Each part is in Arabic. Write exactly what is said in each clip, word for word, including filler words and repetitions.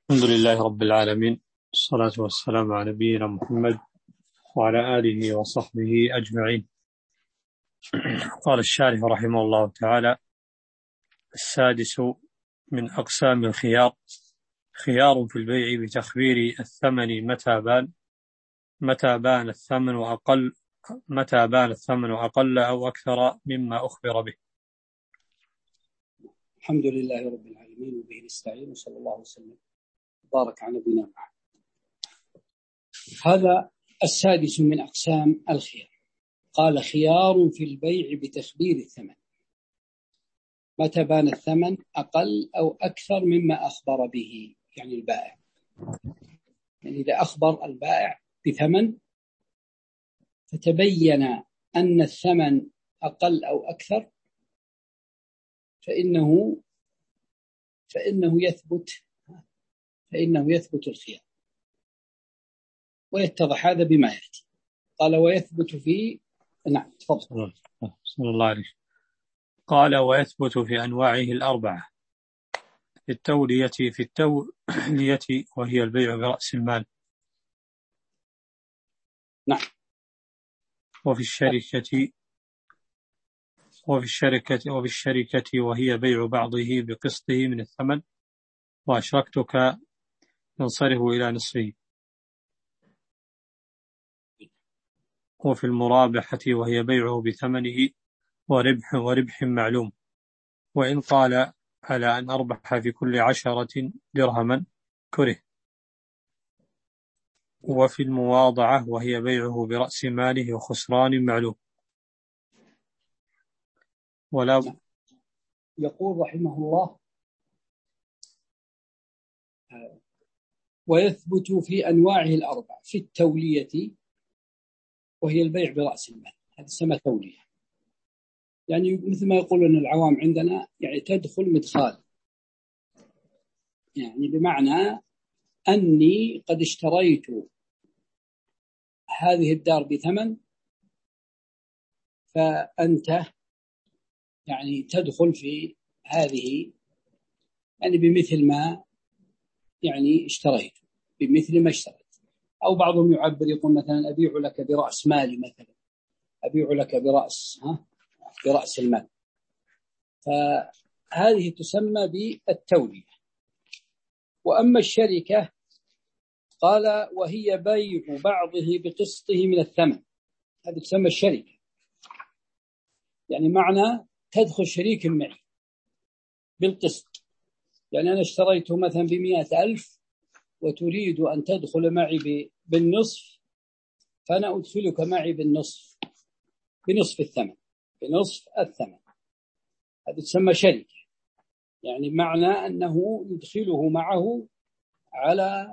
الحمد لله رب العالمين، الصلاة والسلام على نبينا محمد وعلى آله وصحبه أجمعين. قال الشارح رحمه الله تعالى: السادس من أقسام الخيار: خيار في البيع بتخبير الثمن متى بان متى بان الثمن أقل متى بان الثمن أقل أو أكثر مما أخبر به. الحمد لله رب العالمين وبه نستعين وصلى الله وسلم بارك على نبينا محمد. هذا السادس من أقسام الخيار. قال: خيار في البيع بتخبير الثمن متى بان الثمن أقل أو أكثر مما أخبر به، يعني البائع. يعني إذا أخبر البائع بثمن فتبين أن الثمن أقل أو أكثر فإنه فإنه يثبت فإنه يثبت الخيار، ويتضح هذا بما يأتي. قال: ويثبت في نعم تفضل. صلى الله عليه. قال: ويثبت في أنواعه الأربعة: في التولية في التولية وهي البيع برأس المال، نعم، وفي الشركة وفي الشركة وفي الشركة وهي بيع بعضه بقسطه من الثمن، وأشركتك ينصرف إلى نصفه، وفي المرابحة وهي بيعه بثمنه وربح وربح معلوم، وإن قال على أن أربح في كل عشرة درهما كره، وفي المواضعة وهي بيعه برأس ماله وخسران معلوم. ولا يقول رحمه الله: ويثبت في أنواعه الأربع: في التولية وهي البيع برأس المال، هذا اسمه تولية، يعني مثل ما يقولون العوام عندنا، يعني تدخل مدخال، يعني بمعنى أني قد اشتريت هذه الدار بثمن، فأنت يعني تدخل في هذه يعني بمثل ما يعني اشتريت، بمثل ما اشتريت. أو بعضهم يعبر يقول مثلا: أبيع لك برأس مالي، مثلا أبيع لك برأس ها برأس المال. فهذه تسمى بالتولية. وأما الشركة قال: وهي بيع بعضه بقسطه من الثمن، هذه تسمى الشركة، يعني معنى تدخل شريك معي بالقسط، يعني أنا اشتريته مثلا بمئة ألف وتريد أن تدخل معي بالنصف، فأنا أدخلك معي بالنصف، بنصف الثمن بنصف الثمن هذا تسمى شركة، يعني معنى أنه يدخله معه على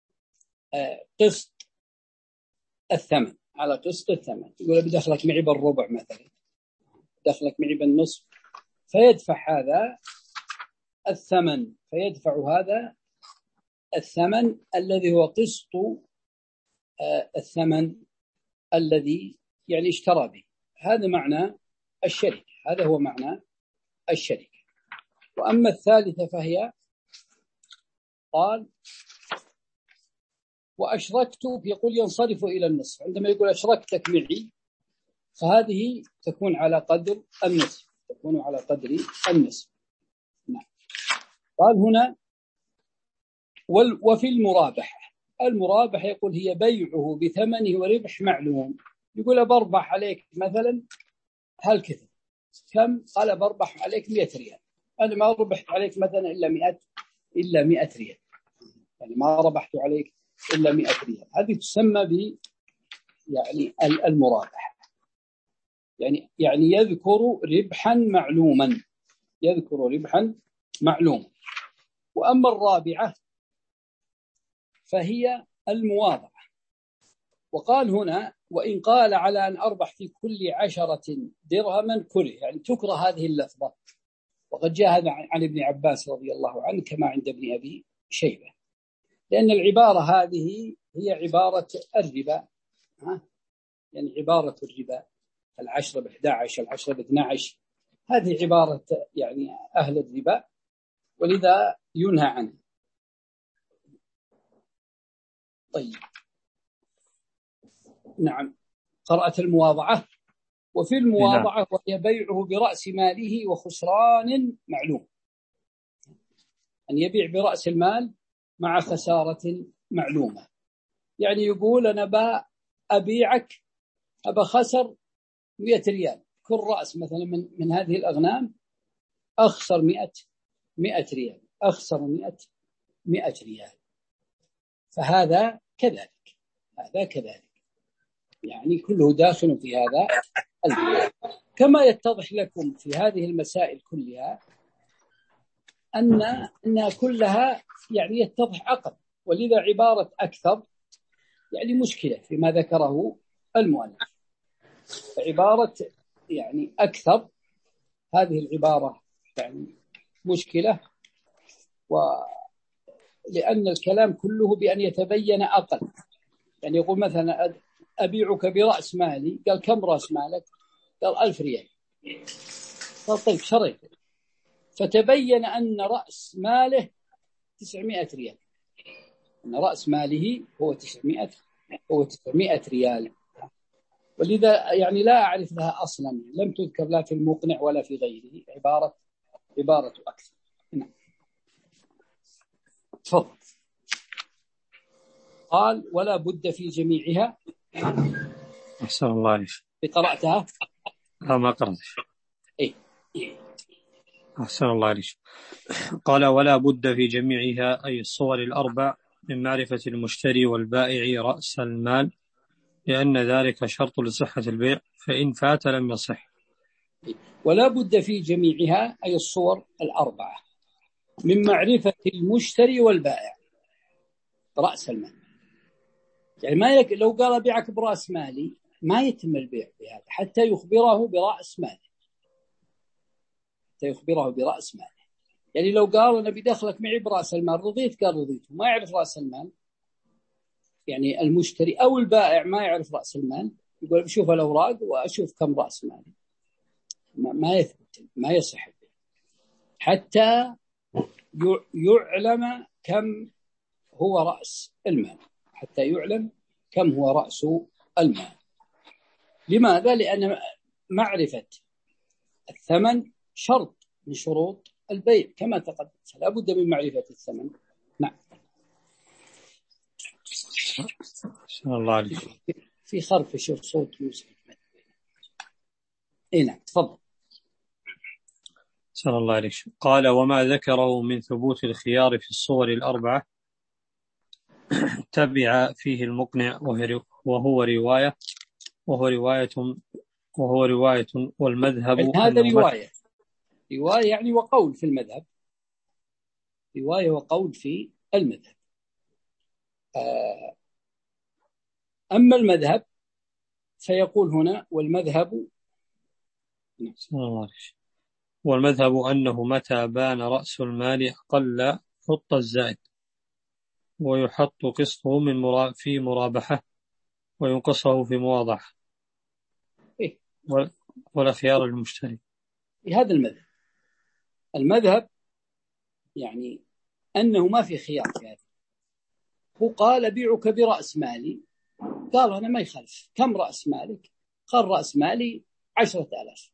قسط الثمن على قسط الثمن يقول: بدخلك معي بالربع مثلا، دخلك معي بالنصف، فيدفع هذا الثمن فيدفع هذا الثمن الذي هو قسط الثمن الذي يعني اشترى به. هذا معنى الشركة، هذا هو معنى الشركة. وأما الثالثة فهي قال: وأشركت، يقول ينصرف إلى النصف. عندما يقول أشركتك معي فهذه تكون على قدر النصف تكون على قدر النصف نعم. قال هنا: وفي المرابحة المرابحة يقول هي بيعه بثمنه وربح معلوم. يقول: بربح عليك مثلا هل كثر كم؟ قال: بربح عليك مئة ريال، أنا ما ربحت عليك مثلا إلا مئة إلا مئة ريال، يعني ما ربحت عليك إلا مئة ريال. هذه تسمى ب يعني المرابحة، يعني يعني يذكر ربحا معلوما يذكر ربحا معلوما. وأما الرابعة فهي المواضعة. وقال هنا: وإن قال على أن أربح في كل عشرة درهما كره، يعني تكره هذه اللفظة. وقد جاء هذا عن ابن عباس رضي الله عنه كما عند ابن أبي شيبة، لأن العبارة هذه هي عبارة الربا، ها؟ يعني عبارة الربا، العشرة بإحدى عشر العشرة باثنى عشر، هذه عبارة يعني أهل الربا، ولذا ينهى عنه. طيب نعم، قرأت المواضعة. وفي المواضعة وهي بيعه برأس ماله وخسران معلوم، أن يبيع برأس المال مع خسارة معلومة. يعني يقول أنا بأبيعك أبا خسر مئة ريال، كل رأس مثلا من, من هذه الأغنام أخسر مئة مئة ريال، أخسر مئة مئة ريال. فهذا كذلك، هذا كذلك، يعني كله داخل في هذا البيع. كما يتضح لكم في هذه المسائل كلها أن أنها كلها يعني يتضح عقل، ولذا عبارة أكثر يعني مشكلة فيما ذكره المؤلف. عبارة يعني أكثر هذه العبارة يعني مشكلة، ولأن الكلام كله بأن يتبين أقل. يعني يقول مثلا أبيعك برأس مالي، قال كم رأس مالك؟ قال ألف ريال. قال طيب شريت، فتبين أن رأس ماله تسعمائة ريال، أن رأس ماله هو تسعمائة هو تسعمائة ريال. ولذا يعني لا أعرف لها أصلا، لم تذكر لا في المقنع ولا في غيره عبارة عبارة أكثر. نعم. تفضل. قال ولا بد في جميعها. أحسن الله عليك. قرأتها؟ لا ما قرأتش. إيه. أحسن الله عليك. قال ولا بد في جميعها أي الصور الأربع من معرفة المشتري والبائع رأس المال، لأن ذلك شرط لصحة البيع، فإن فات لم يصح. ولا بد في جميعها أي الصور الأربعة من معرفة المشتري والبائع رأس المال. يعني ما يك... لو قال بيعك برأس مالي ما يتم البيع بهذا حتى يخبره برأس ماله، حتى يخبره برأس ماله. يعني لو قال أنا بدخلك معي برأس المال، رضيت؟ قال رضيت. ما يعرف رأس المال، يعني المشتري أو البائع ما يعرف رأس المال، يقول بشوف الأوراق وأشوف كم رأس مالي، ما يثبت، ما يصح حتى يعلم كم هو رأس المال، حتى يعلم كم هو رأس المال. لماذا؟ لأن معرفة الثمن شرط من شروط البيع كما تقدم، فلا بد من معرفة الثمن. نعم. أحسن الله عليك. في خرفش صوت يوسف. إيه نعم تفضل. أحسن الله عليك. قال وما ذكره من ثبوت الخيار في الصور الأربعة تبع فيه المقنع، وهو رواية وهو رواية وهو رواية والمذهب يعني هذا رواية رواية يعني وقول في المذهب، رواية وقول في المذهب. أما المذهب فيقول هنا والمذهب والمذهب أنه متى بان رأس المال أقل حط الزائد، ويحط قسطه من مرا في مرابحة، وينقصه في مواضعة، إيه؟ ولا خيار المشتري. هذا المذهب. المذهب يعني أنه ما في خيار في هذا. هو قال بيعك برأس مالي، قال أنا ما يخالف. كم رأس مالك؟ قال رأس مالي عشرة آلاف.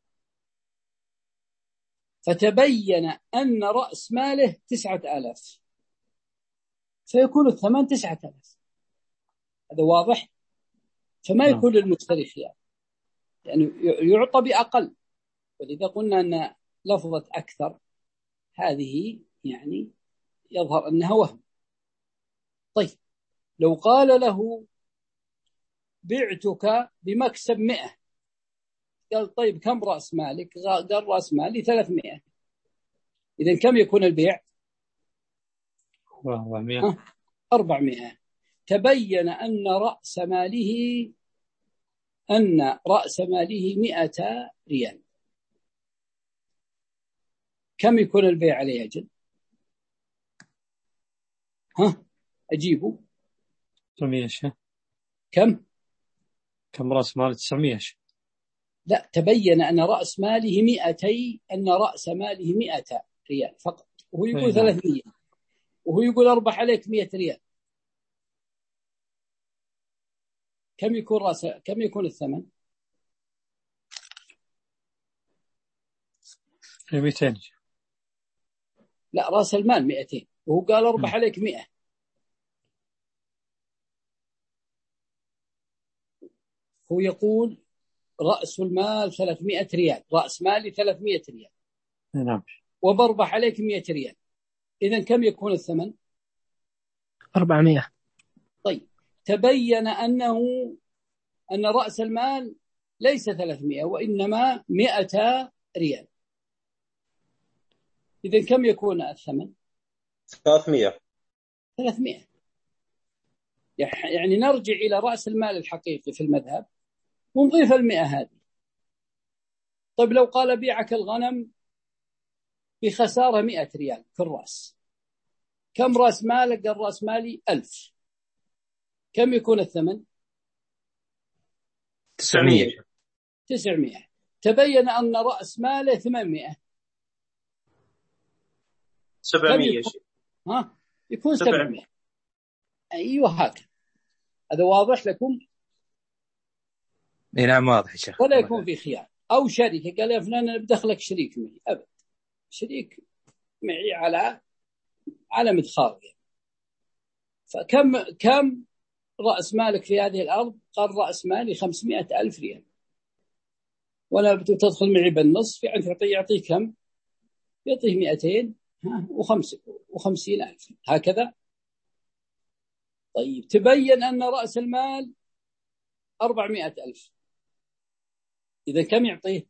فتبين أن رأس ماله تسعة آلاف، فيكون الثمن تسعة آلاف. هذا واضح. فما يكون للمشتري خيار، يعني يعطى بأقل. ولذا قلنا أن لفظة أكثر هذه يعني يظهر أنها وهم. طيب لو قال له بعتك بمكسب مئة، قال طيب كم رأس مالك؟ قال رأس مالي ثلاثمائة. إذن كم يكون البيع؟ أربعمائة. تبين أن رأس ماله أن رأس ماله مئة ريال. كم يكون البيع عليه أجل؟ ها أجيبه. تسعمائة. كم؟ كم رأس مال؟ تسعمائة. لا، تبين أن رأس ماله مئتي أن رأس ماله مئة ريال فقط، وهو يقول ثلاثمائة، وهو يقول أربح عليك مئة ريال. كم يكون رأس كم يكون الثمن؟ مئتين. لا، رأس المال مئتين وهو قال أربح عليك مئة. هو يقول رأس المال ثلاثمائة ريال، رأس مالي ثلاثمائة ريال. نعم. وبربح عليك مئة ريال، إذن كم يكون الثمن؟ أربعمائة. طيب، تبين أنه أن رأس المال ليس ثلاثمائة وإنما مئة ريال، إذن كم يكون الثمن؟ ثلاثمائة. ثلاثمائة. يعني نرجع إلى رأس المال الحقيقي في المذهب ونضيف المئة هذه. طيب لو قال بيعك الغنم بخسارة مئة ريال في الرأس، كم رأس مالك؟ قال رأس مالي ألف، كم يكون الثمن؟ تسعمائة. تسعمائة. تبين أن رأس ماله ثمانمائة. سبعمائة. يكون؟ ها يكون سبعمائة. أيوة هكذا. هذا واضح لكم؟ نعم واضح يا شيخ. ولا يكون في خيار. أو شركة قال يا فلان أنا بدخلك شريك معي، أبد، شريك معي على على مدخار. فكم كم رأس مالك في هذه الأرض؟ قال رأس مالي خمسمائة ألف ريال، ولا بتدخل معي بالنصف، يعني تعطي يعطي كم؟ يعطيه مئتين وخمس وخمسين ألف هكذا. طيب تبين أن رأس المال أربعمائة ألف، إذا كم يعطيه؟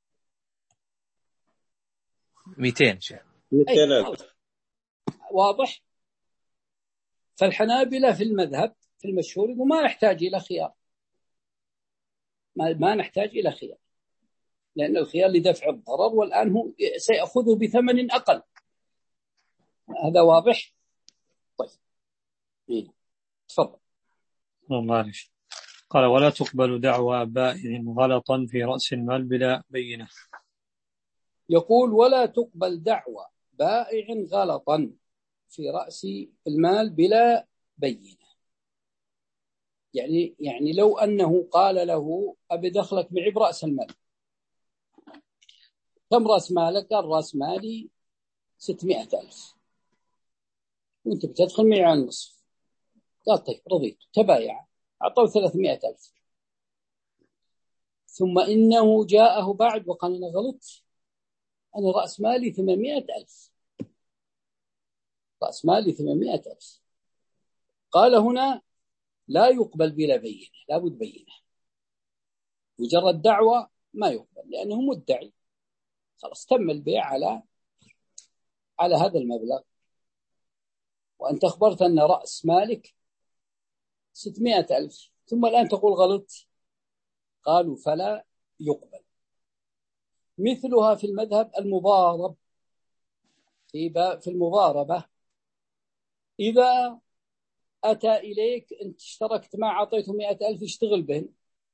مئتين شيخ. مئتين ألف. واضح. فالحنابلة في المذهب في المشهور وما نحتاج إلى خيار، ما, ما نحتاج إلى خيار، لأن الخيار لدفع الضرر، والآن هو سيأخذه بثمن أقل. هذا واضح. طيب تفضل. الله عليك. قال ولا تقبل دعوى بائع غلطا في رأس المال بلا بينة. يقول ولا تقبل دعوى بائع غلطا في رأس المال بلا بينة. يعني يعني لو أنه قال له أبي دخلك معي برأس المال، كم رأس مالك؟ قال رأس مالي ستمائة ألف وأنت بتدخل معي على النصف. قال طيب رضيت، تبايع، أعطوا ثلاثمائة ألف. ثم إنه جاءه بعد وقال أنا غلطت، أنا رأس مالي ثمانمائة ألف، رأس مالي ثمانمائة ألف. قال هنا لا يقبل بلا بينة، لا بد بينة. مجرد دعوة ما يقبل لأنه مدعي، خلاص تم البيع على على هذا المبلغ، وأنت أخبرت أن رأس مالك ستمائة ألف، ثم الآن تقول غلط. قالوا فلا يقبل. مثلها في المذهب المضارب، في المضاربة إذا أتى إليك أنت اشتركت معه أعطيته مئة ألف يشتغل بهن،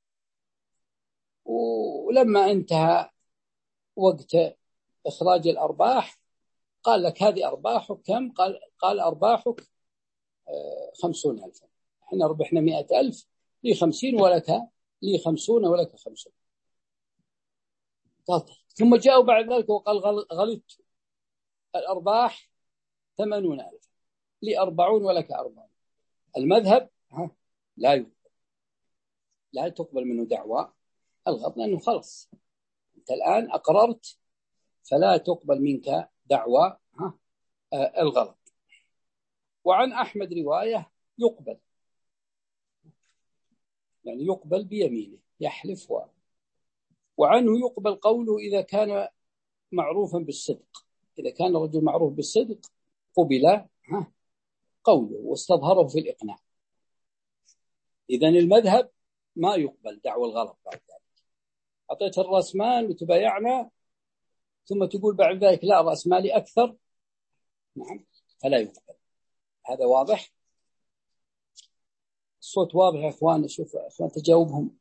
ولما انتهى وقت إخراج الأرباح قال لك هذه أرباحك كم؟ قال قال أرباحك خمسون ألف، احنا ربحنا مئة ألف، لي خمسين ولك لي خمسون ولك خمسون. قال ثم جاءوا بعد ذلك وقال غلطت، الأرباح ثمانون ألف، لي أربعون ولك أربعون. المذهب ها لا يقبل، لا تقبل منه دعوى الغلط، لأنه خلص أنت الآن أقررت، فلا تقبل منك دعوى ها الغلط. وعن أحمد رواية يقبل، يعني يقبل بيمينه يحلف. و... وعنه يقبل قوله إذا كان معروفا بالصدق، إذا كان الرجل معروف بالصدق قبل ها قوله واستظهره في الإقناع. إذن المذهب ما يقبل دعوى الغلط بعد ذلك. أعطيت الرأس مال وتبايعنا ثم تقول بعد ذلك لا رأس مالي أكثر، نعم فلا يقبل. هذا واضح؟ الصوت واضح يا أخوان؟ شوف أخوان تجاوبهم.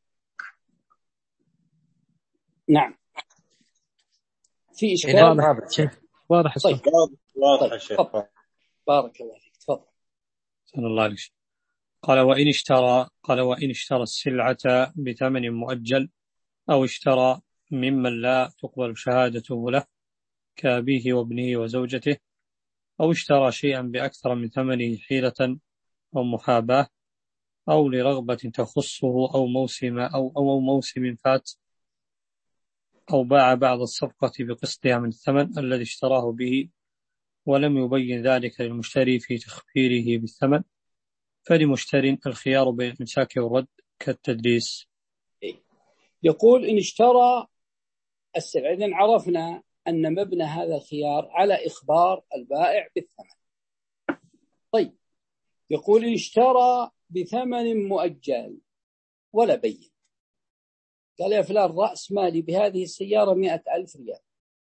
نعم في إشكال؟ واضح شيخ، واضح الصوت. طيب. واضح يا شيخ. بارك الله فيك، تفضل. صلى الله عليه وسلم. قال وإن اشترى قال وإن اشترى السلعة بثمن مؤجل أو اشترى ممن لا تقبل شهادته له كأبيه وابنه وزوجته، أو اشترى شيئا بأكثر من ثمنه حيلة أو محاباة أو لرغبة تخصه أو موسم أو أو موسم فات، أو باع بعض الصفقة بقسطها من الثمن الذي اشتراه به ولم يبين ذلك للمشتري في تخفيره بالثمن، فلمشتري الخيار بين الإمساك والرد كالتدليس. يقول إن اشترى السلعة، إذن عرفنا أن مبنى هذا الخيار على إخبار البائع بالثمن. طيب، يقول إن اشترى بثمن مؤجل ولا بين، قال يا فلان رأس مالي بهذه السيارة مئة ألف ريال،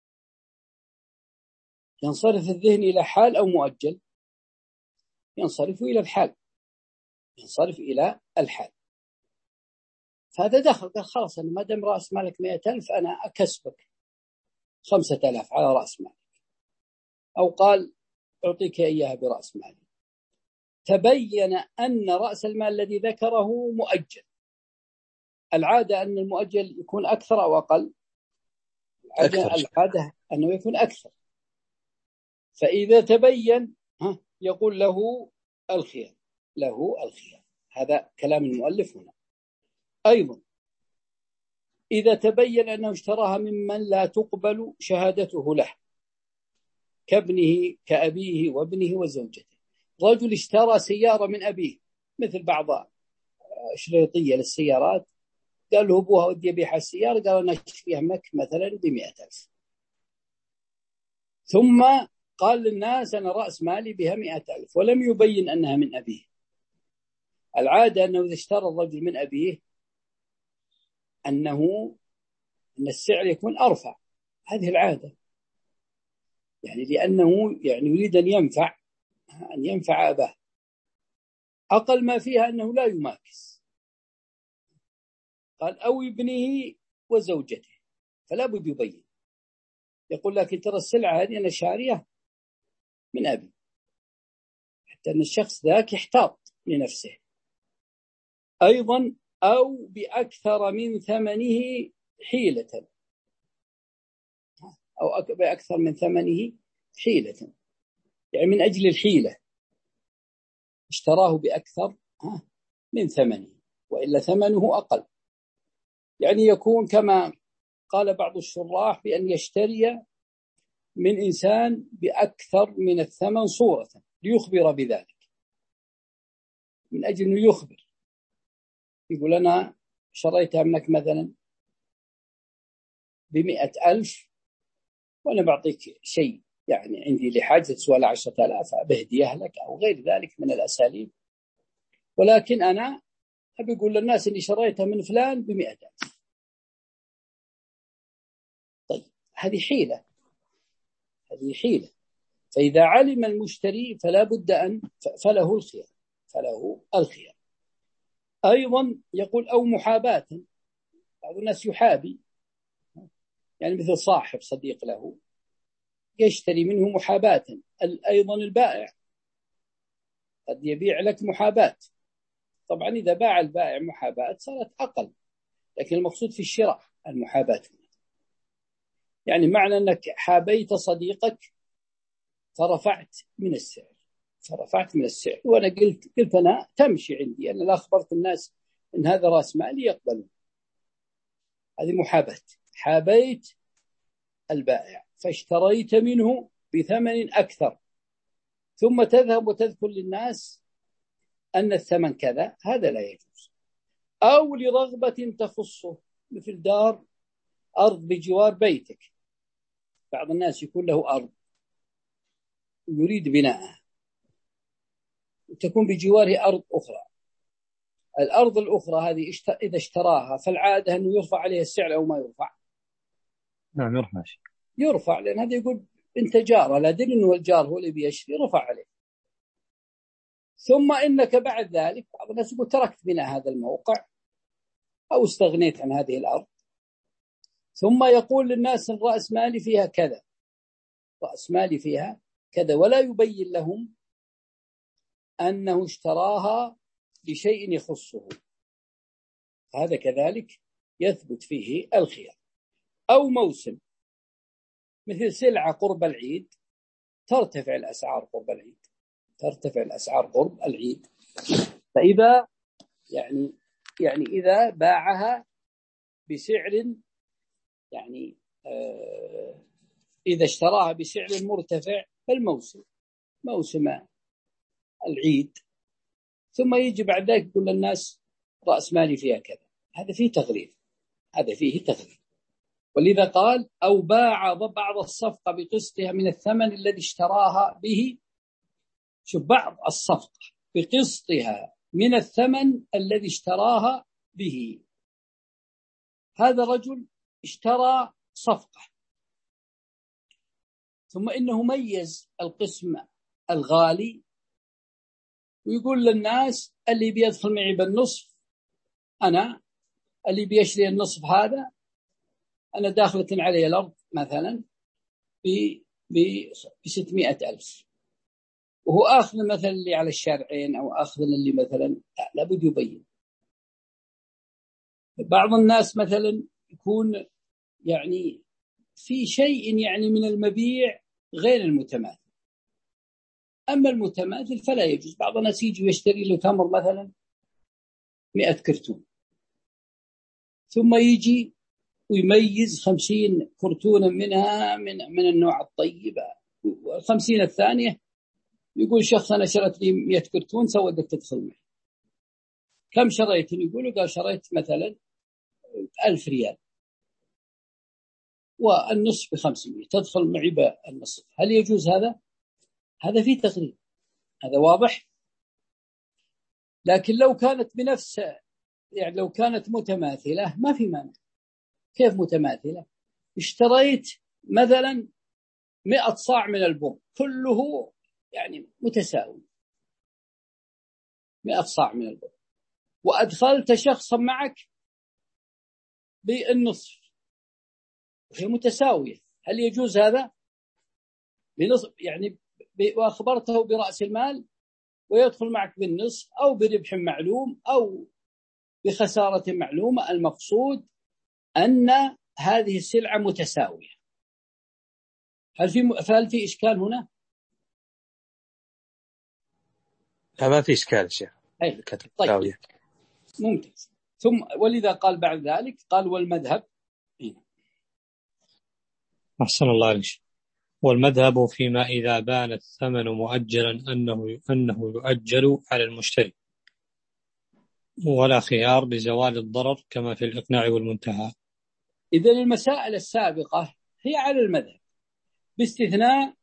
ينصرف الذهن إلى حال أو مؤجل؟ ينصرف إلى الحال، ينصرف إلى الحال. فهذا دخل، قال خلاص أنا ما دام رأس مالك مئة ألف أنا أكسبك خمسة آلاف على رأس مالك، أو قال أعطيك إياها برأس مالي. تبين أن رأس المال الذي ذكره مؤجل. العادة أن المؤجل يكون أكثر أو أقل؟ أكثر. العادة أنه يكون أكثر. فإذا تبين يقول له الخيار، له الخيار. هذا كلام المؤلف هنا. أيضا إذا تبين أنه اشتراها ممن لا تقبل شهادته له كابنه كأبيه وابنه وزوجته. رجل اشترى سيارة من أبيه، مثل بعض شريطية للسيارات، قال له أبوها ودي أبيع السيارة، قال أنا أشتريها منك مثلا بمئة ألف، ثم قال للناس أنا رأس مالي بها مئة ألف ولم يبين أنها من أبيه. العادة أنه إذا اشترى الرجل من أبيه أنه أن السعر يكون أرفع، هذه العادة، يعني لأنه يعني يريد أن ينفع أن ينفع أباه. أقل ما فيها أنه لا يماكس، قال أو ابنه وزوجته، فلا بد يبين، يقول لكن ترى السلعة هذه أنا شارية من أبي، حتى أن الشخص ذاك يحتاط لنفسه. أيضا أو بأكثر من ثمنه حيلة، أو بأكثر من ثمنه حيلة، يعني من أجل الحيلة اشتراه بأكثر من ثمنه وإلا ثمنه أقل. يعني يكون كما قال بعض الشراح بأن يشتري من إنسان بأكثر من الثمن صورة ليخبر بذلك، من أجل أنه يخبر، يقول أنا شريتها منك مثلا بمئة ألف وأنا بعطيك شيء يعني عندي لحاجة تسوى عشرة آلاف بهدية لك أو غير ذلك من الأساليب، ولكن أنا أبي أقول للناس أني شريتها من فلان بمئة ألف. طيب هذه حيلة، هذه حيلة. فإذا علم المشتري فلا بد أن فله الخيار، فله الخيار. أيضا يقول أو محاباة، بعض الناس يحابي، يعني مثل صاحب صديق له يشتري منه محاباة. أيضا البائع قد يبيع لك محاباة، طبعا إذا باع البائع محاباة صارت أقل، لكن المقصود في الشراء المحاباة، يعني معنى أنك حابيت صديقك فرفعت من السعر، فرفعت من السعر، وأنا قلت قلت أنا تمشي عندي، أنا لا أخبرت الناس إن هذا رأس مالي يقبلون، هذه محاباة. حابيت البائع فاشتريت منه بثمن أكثر، ثم تذهب وتذكر للناس أن الثمن كذا، هذا لا يجوز. أو لرغبة تخصه، مثل دار أرض بجوار بيتك، بعض الناس يكون له أرض يريد بناءها وتكون بجواره أرض أخرى، الأرض الأخرى هذه إذا اشتراها فالعادة أنه يرفع عليها السعر أو ما يرفع؟ نعم يرفع، يرفع، لأن هذا يقول أنت جار، لا دل أنه الجار هو اللي بيشتري، رفع عليه. ثم إنك بعد ذلك بعض الناس يقول تركت بناء هذا الموقع أو استغنيت عن هذه الأرض، ثم يقول للناس الرأس مالي فيها كذا، رأس مالي فيها كذا، ولا يبين لهم أنه اشتراها بشيء يخصه، هذا كذلك يثبت فيه الخيار. أو موسم، مثل سلعة قرب العيد ترتفع الأسعار قرب العيد، ترتفع الأسعار قرب العيد، فإذا يعني يعني إذا باعها بسعر يعني آه إذا اشتراها بسعر مرتفع فالموسم موسم العيد، ثم يجي بعد ذلك يقول للناس رأس مالي فيها كذا، هذا فيه تغرير، هذا فيه تغرير. ولذا قال أو باع بعض الصفقة بقسطها من الثمن الذي اشتراها به. شوف، بعض الصفقة بقسطها من الثمن الذي اشتراها به. هذا رجل اشترى صفقة ثم إنه ميز القسم الغالي ويقول للناس اللي بيدخل معي بالنصف أنا، اللي بيشتري النصف هذا أنا داخلة عليه الأرض مثلا بستمائة ألف، وهو أخذ مثلا اللي على الشارعين أو أخذ اللي مثلا لابد يبين. بعض الناس مثلا يكون يعني في شيء يعني من المبيع غير المتماثل، أما المتماثل فلا يجوز. بعض الناس يجي ويشتري له تمر مثلا مئة كرتون، ثم يجي ويميز خمسين كرتونا منها من من النوع الطيب، والخمسين الثانية يقول شخص أنا شريت لي مئة كرتون سودك تدخل معي. كم شريت؟ يقولوا قال شريت مثلا ألف ريال والنصف بخمسمائة، تدخل معي بالنصف. هل يجوز هذا؟ هذا فيه تغريب، هذا واضح. لكن لو كانت بنفس يعني لو كانت متماثلة ما في مانع. كيف متماثلة؟ اشتريت مثلا مئة صاع من البر كله يعني متساوي، مئة صاع من البر، وأدخلت شخصا معك بالنصف وهي متساوية، هل يجوز هذا؟ بنصف يعني وأخبرته برأس المال ويدخل معك بالنصف أو بربح معلوم أو بخسارة معلومة، المقصود أن هذه السلعة متساوية. هل في هل في إشكال هنا؟ لا ما في إشكال شيخ. طيب ممتاز. ثم ولذا قال بعد ذلك قال والمذهب. أحسن الله عليك. والمذهب فيما إذا بان الثمن مؤجلا أنه أنه يؤجل على المشتري ولا خيار بزوال الضرر كما في الإقناع والمنتهى. إذن المسائل السابقة هي على المذهب باستثناء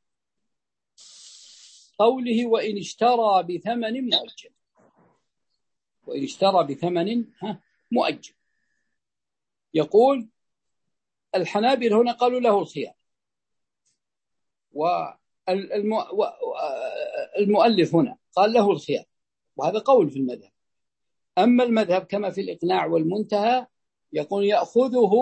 قوله وإن اشترى بثمن مؤجل، وإن اشترى بثمن مؤجل. يقول الحنابلة هنا قالوا له الخيار، والمؤلف هنا قال له الخيار، وهذا قول في المذهب. أما المذهب كما في الإقناع والمنتهى يقول يأخذه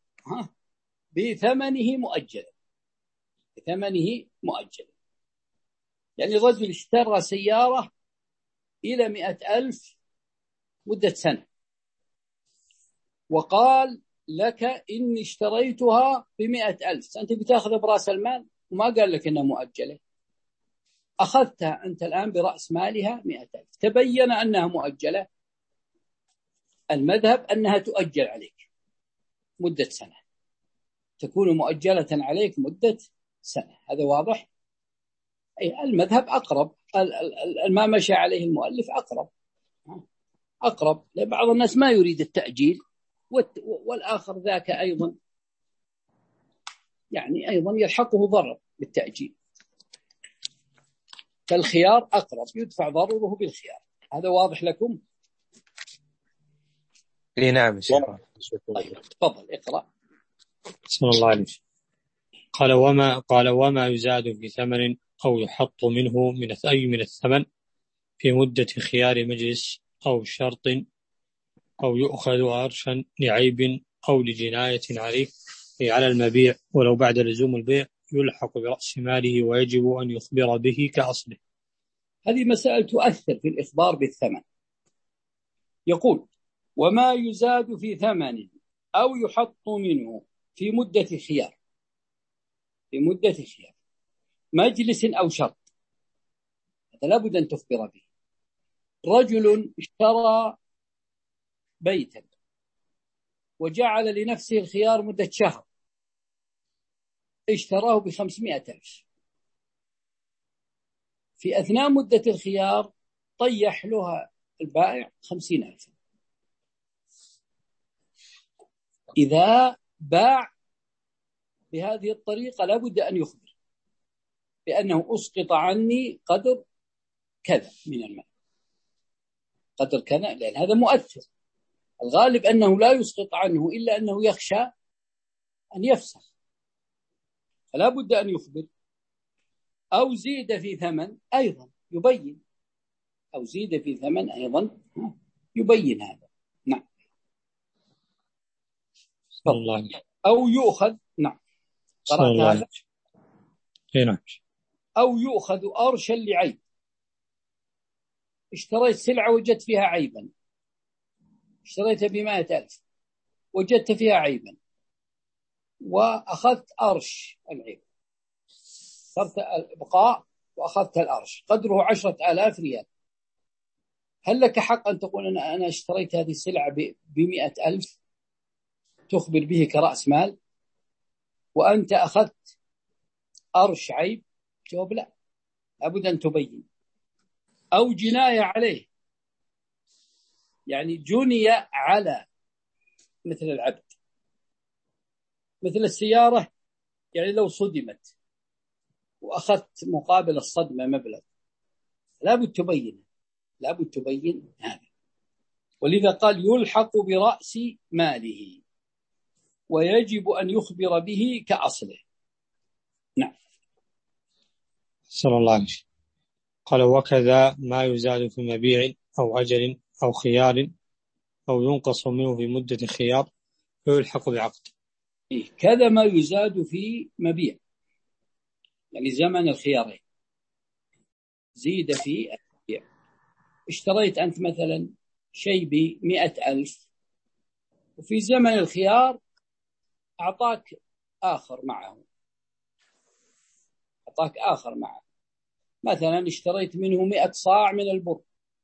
بثمنه مؤجلا، بثمنه مؤجلا. يعني رجل اشترى سيارة إلى مئة ألف مدة سنة وقال لك إني اشتريتها بمئة ألف، أنت بتأخذ برأس المال وما قال لك إنها مؤجلة، أخذتها أنت الآن برأس مالها مئة ألف، تبين أنها مؤجلة. المذهب أنها تؤجل عليك مدة سنة، تكون مؤجلة عليك مدة سنة، هذا واضح. أي المذهب أقرب، ما مشى عليه المؤلف أقرب أقرب لبعض الناس ما يريد التأجيل، والآخر ذاك أيضا يعني أيضا يلحقه ضرر بالتأجيل، فالخيار أقرب، يدفع ضرره بالخيار. هذا واضح لكم؟ لي نعم شيخ. طيب تفضل اقرأ. صلى الله عليه وسلم. قال وما قال وما يزاد في ثمن أو يحط منه من أي من الثمن في مدة خيار مجلس أو شرط أو يؤخذ عرشا لعيب أو لجناية عليه على المبيع ولو بعد لزوم البيع يلحق برأس ماله ويجب أن يخبر به كأصله. هذه مسائل تؤثر في الإخبار بالثمن. يقول: وما يزاد في ثمن أو يحط منه في مدة خيار، في مدة خيار مجلس أو شرط، هذا لابد أن تخبر به. رجل اشترى بيتا وجعل لنفسه الخيار مدة شهر، اشتراه بخمسمائة ألف. في أثناء مدة الخيار طيح لها البائع خمسين ألف. إذا باع بهذه الطريقة لابد أن يخبر بأنه أسقط عني قدر كذا من المال، قدر كذا، لأن هذا مؤثر. الغالب أنه لا يسقط عنه إلا أنه يخشى أن يفسخ، فلا بد أن يخبر. أو زيد في ثمن أيضا يبين، أو زيد في ثمن أيضا يبين هذا. نعم. أو يؤخذ، نعم قرأت هذا. أو يؤخذ أرشا لعيب، اشتريت سلعة وجدت فيها عيبا، اشتريتها بمائة ألف وجدت فيها عيبا وأخذت أرش العيب، صرت الإبقاء وأخذت الأرش قدره عشرة آلاف ريال. هل لك حق أن تقول أنا أنا اشتريت هذه السلعة بمئة ألف، تخبر به كرأس مال، وأنت أخذت أرش عيب؟ جواب لا، لابد أن تبين. أو جناية عليه، يعني جني على مثل العبد، مثل السيارة، يعني لو صدمت وأخذت مقابل الصدمة مبلغ، لابد تبين، لابد تبين هذا. ولذا قال يلحق برأس ماله ويجب أن يخبر به كأصله. نعم. صلى الله عليه وسلم. قال: وكذا ما يزاد في مبيع أو أجل أو خيار أو ينقص منه في مدة خيار فيلحق بعقد. إيه كذا ما يزاد في مبيع، يعني زمن الخيارين زيد في المبيع. اشتريت أنت مثلا شيء بمئة ألف وفي زمن الخيار أعطاك آخر معه، أعطاك آخر معه، مثلا اشتريت منه مئة صاع من البر،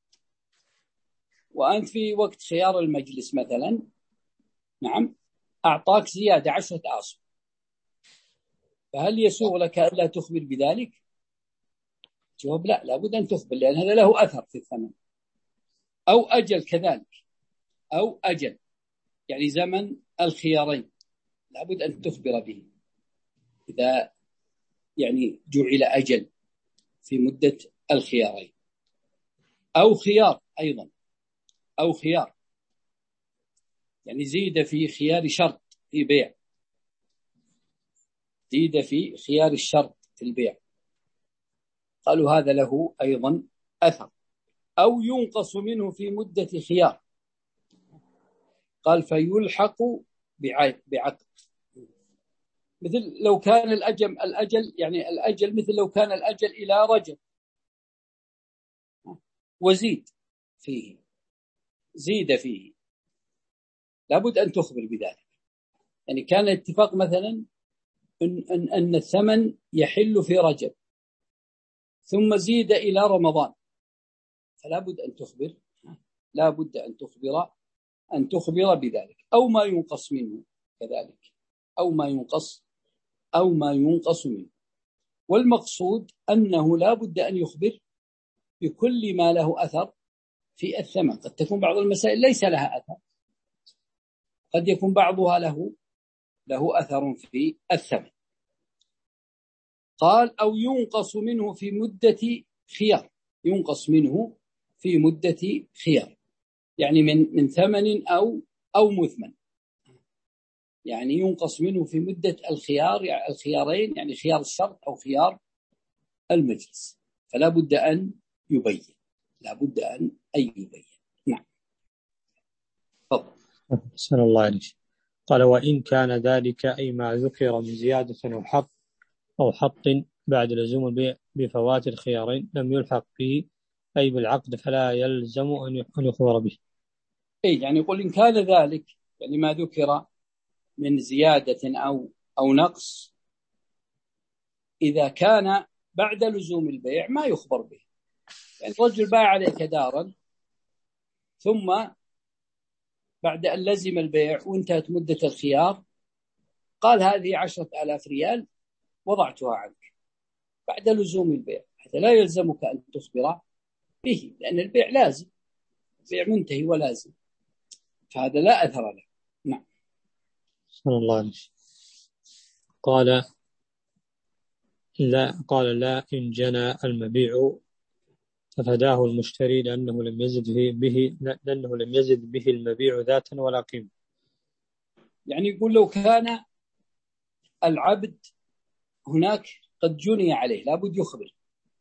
وأنت في وقت خيار المجلس مثلا نعم أعطاك زيادة عشرة آصع، فهل يسوغ لك ألا تخبر بذلك؟ جواب لا، لابد أن تخبر، لأن هذا له أثر في الثمن. أو أجل كذلك، أو أجل يعني زمن الخيارين لابد أن تخبر به، إذا يعني جعل أجل في مدة الخيارين. أو خيار أيضا، أو خيار يعني زيد في خيار شرط في بيع، زيد في خيار الشرط في البيع، قالوا هذا له أيضا أثر. أو ينقص منه في مدة خيار، قال فيلحق بعقد، مثل لو كان الأجل الأجل يعني الأجل مثل لو كان الأجل إلى رجب وزيد فيه، زيد فيه لابد أن تخبر بذلك. يعني كان الاتفاق مثلا أن, أن, أن الثمن يحل في رجب ثم زيد إلى رمضان، فلا بد أن تخبر، لا بد أن تخبر أن تخبر بذلك. أو ما ينقص منه كذلك، أو ما ينقص أو ما ينقص منه. والمقصود أنه لا بد أن يخبر بكل ما له أثر في الثمن. قد تكون بعض المسائل ليس لها أثر، قد يكون بعضها له له أثر في الثمن. قال أو ينقص منه في مدة خيار، ينقص منه في مدة خيار يعني من من ثمن أو أو مثمن، يعني ينقص منه في مدة الخيار، يعني الخيارين، يعني خيار الشرط أو خيار المجلس، فلا بد أن يبين، لا بد أن أي يبين. نعم. تفضل. صلى الله عليه وسلم. قال: وإن كان ذلك أي ما ذكر من زيادة أو حط أو حط بعد لزوم البيع بفوات الخيارين لم يلحق به أي بالعقد، فلا يلزم أن يخبر به. إيه يعني يقول إن كان ذلك يعني ما ذكر من زيادة أو أو نقص إذا كان بعد لزوم البيع ما يخبر به. يعني رجل باع عليك دارا ثم بعد أن لزم البيع وانتهت مدة الخيار قال هذه عشرة آلاف ريال وضعتها عنك بعد لزوم البيع، حتى لا يلزمك أن تخبر به لأن البيع لازم، البيع منتهي ولازم، فهذا لا أثر له. نعم. صلى الله عليه وسلم. قال لا قال لا إن جنى المبيع ففداه المشتري لأنه لم يزد به لأنه لم يزد به المبيع ذاتا ولا قيمة. يعني يقول لو كان العبد هناك قد جني عليه لابد يخبر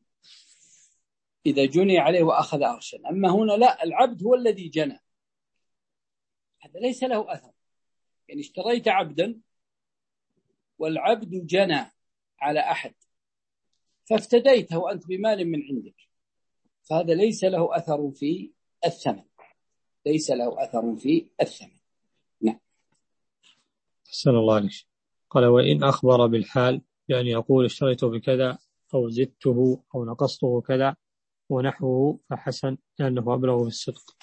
إذا جني عليه وأخذ أرشا، أما هنا لا، العبد هو الذي جنى، هذا ليس له أثر. يعني اشتريت عبدا والعبد جنى على أحد فافتديته أنت بمال من عندك، فهذا ليس له أثر في الثمن، ليس له أثر في الثمن. نعم. أحسن الله عليك. قال وإن أخبر بالحال يعني يقول اشتريته بكذا أو زدته أو نقصته كذا ونحوه فحسن لأنه أبلغ في الصدق.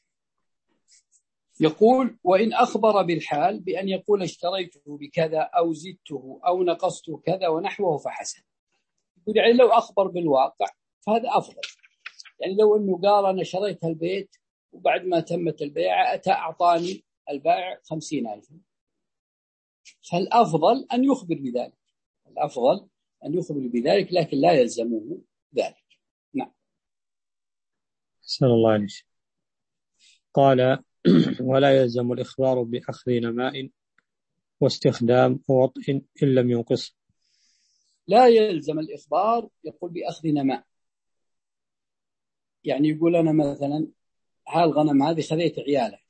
يقول وإن أخبر بالحال بأن يقول اشتريته بكذا أو زدته أو نقصته كذا ونحوه فحسن. يعني لو أخبر بالواقع فهذا أفضل. يعني لو أنه قال أنا شريت البيت وبعد ما تمت البيعة أتى أعطاني البائع خمسين ألف، فالأفضل أن يخبر بذلك، الأفضل أن يخبر بذلك لكن لا يلزمه ذلك. نعم. أحسن الله عليك. قال ولا يلزم الإخبار بأخذ نماء واستخدام وطء إن لم ينقص. لا يلزم الإخبار يقول بأخذ نماء، يعني يقول أنا مثلا هالغنم هذه خذيت عياله،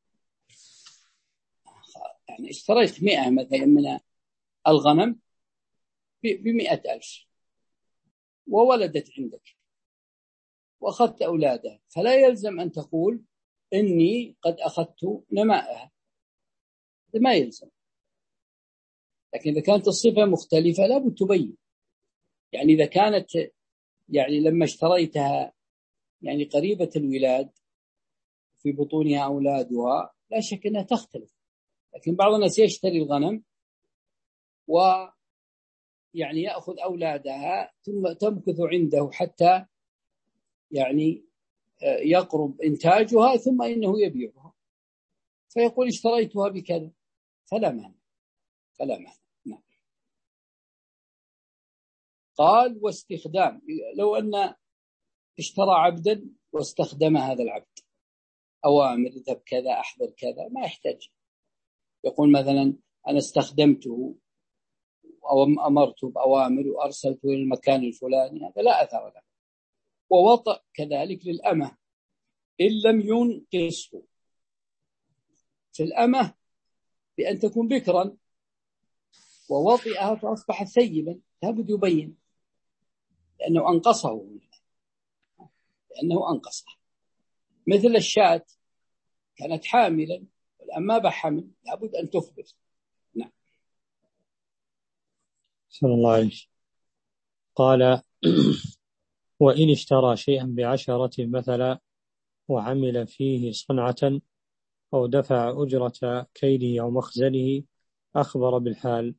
يعني اشتريت مئة مثلا من الغنم بمئة ألف وولدت عندك وأخذت أولادها، فلا يلزم أن تقول إني قد أخذت نماءها، ما يلزم. لكن إذا كانت الصفة مختلفة لابد تبين. يعني إذا كانت يعني لما اشتريتها يعني قريبة الولاد في بطونها أولادها لا شك أنها تختلف، لكن بعض الناس يشتري الغنم ويعني يأخذ أولادها ثم تمكث عنده حتى يعني يقرب إنتاجها ثم إنه يبيعها فيقول اشتريتها بكذا، فلا مانع، فلا مانع. نعم. قال واستخدام، لو أن اشترى عبدا واستخدم هذا العبد أوامر اذهب كذا أحضر كذا ما يحتاج، يقول مثلا أنا استخدمته أو أمرته بأوامر وأرسلته إلى المكان الفلاني، هذا لا أثر له. ووطأ كذلك للأمة إن لم ينقصه، في الأمة بأن تكون بكرا ووطئها فأصبحت ثيبا لابد يبين لأنه أنقصه، لأنه أنقصه. مثل الشاة كانت حاملا والأما بحمل لابد أن تخبر. نعم. صلى الله عليه وسلم. قال وإن اشترى شيئا بعشرة مثلا وعمل فيه صنعة أو دفع أجرة كيله أو مخزنه أخبر بالحال.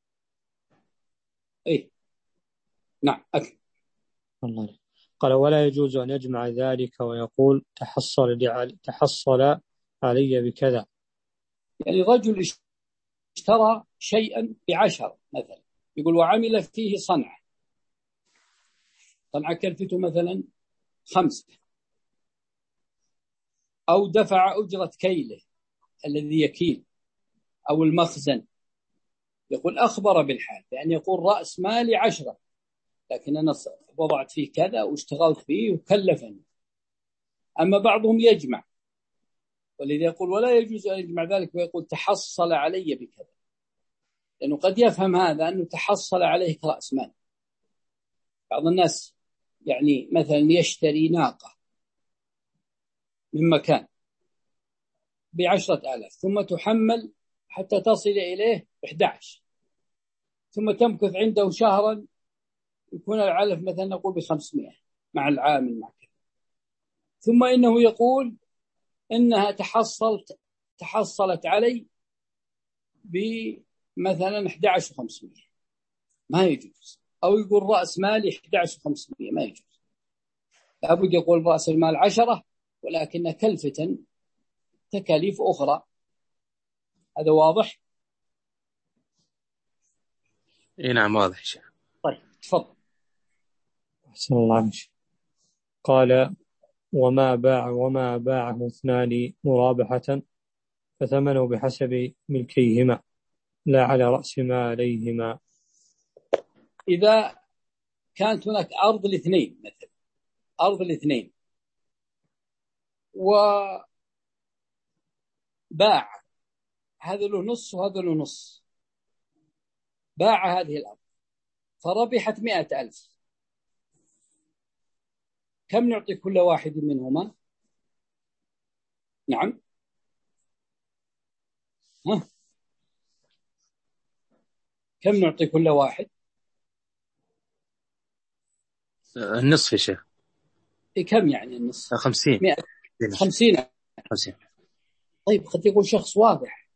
إيه نعم أكيد. الله. قال ولا يجوز أن يجمع ذلك ويقول تحصل تحصل علي بكذا. يعني رجل اشترى شيئا بعشرة مثلا يقول وعمل فيه صنعة، صنعة كلفته مثلا خمسة، أو دفع أجرة كيله الذي يكيل أو المخزن، يقول أخبر بالحال، يعني يقول رأس مالي عشرة لكن أنا وضعت فيه كذا واشتغلت فيه وكلفني. أما بعضهم يجمع، ولذا يقول ولا يجوز أن يجمع ذلك ويقول تحصل علي بكذا، لأنه قد يفهم هذا أنه تحصل عليه رأس مال. بعض الناس يعني مثلا يشتري ناقة من مكان بعشرة آلاف، ثم تحمل حتى تصل إليه إحدى عشر، ثم تمكث عنده شهرا، يكون العلف مثلا نقول بخمسمائة مع العامل مع كذا، ثم إنه يقول إنها تحصلت تحصلت علي بمثلا أحد عشر وخمسمائة، ما يجوز. أو يقول رأس مالي أحد عشر وخمسمائة، ما يجوز. لابد يقول رأس المال عشرة، ولكن كلفة تكاليف أخرى. هذا واضح؟ اي نعم واضح شيخ. طيب تفضل. أحسن الله عليك. قال: وما باع وما باعه اثنان مرابحة فثمنه بحسب ملكيهما لا على رأس ماليهما. إذا كانت هناك أرض الاثنين، مثلا أرض الاثنين وباع، هذا له نص وهذا له نص، باع هذه الأرض فربحت مئة ألف، كم نعطي كل واحد منهما؟ نعم، ها؟ كم نعطي كل واحد؟ النصف يا شيخ. إيه كم يعني النص؟ خمسين. مئة. خمسين. خمسين. طيب قد يقول شخص واضح،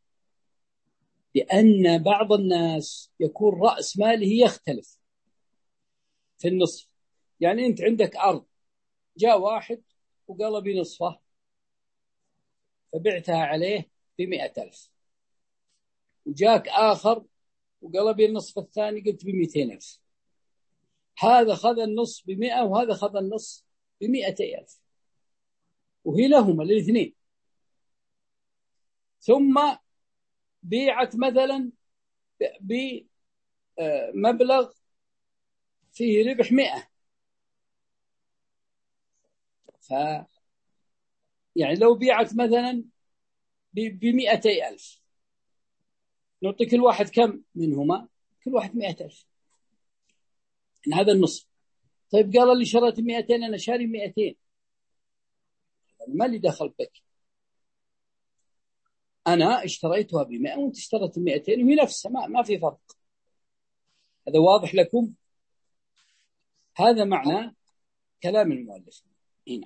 لأن بعض الناس يكون رأس ماله يختلف في النصف. يعني أنت عندك أرض، جاء واحد وقال بنصفه فبعتها عليه بمئة ألف، وجاك آخر وقال بالنصف الثاني قلت بمئتين ألف، هذا خذ النص بمئة وهذا خذ النص بمئتي ألف، وهي لهما الاثنين. ثم بيعت مثلا بمبلغ فيه ربح مئة، ف يعني لو بيعت مثلا بمئتي ألف، نعطي كل واحد كم منهما؟ كل واحد مئة ألف، إن هذا النصف. طيب قال اللي شريت مئتين أنا شاري مئتين، ما لي دخل بك، أنا اشتريتها بمئة وانت اشتريت مئتين وهي نفسها، ما, ما في فرق. هذا واضح لكم؟ هذا معنى كلام المؤلف هنا.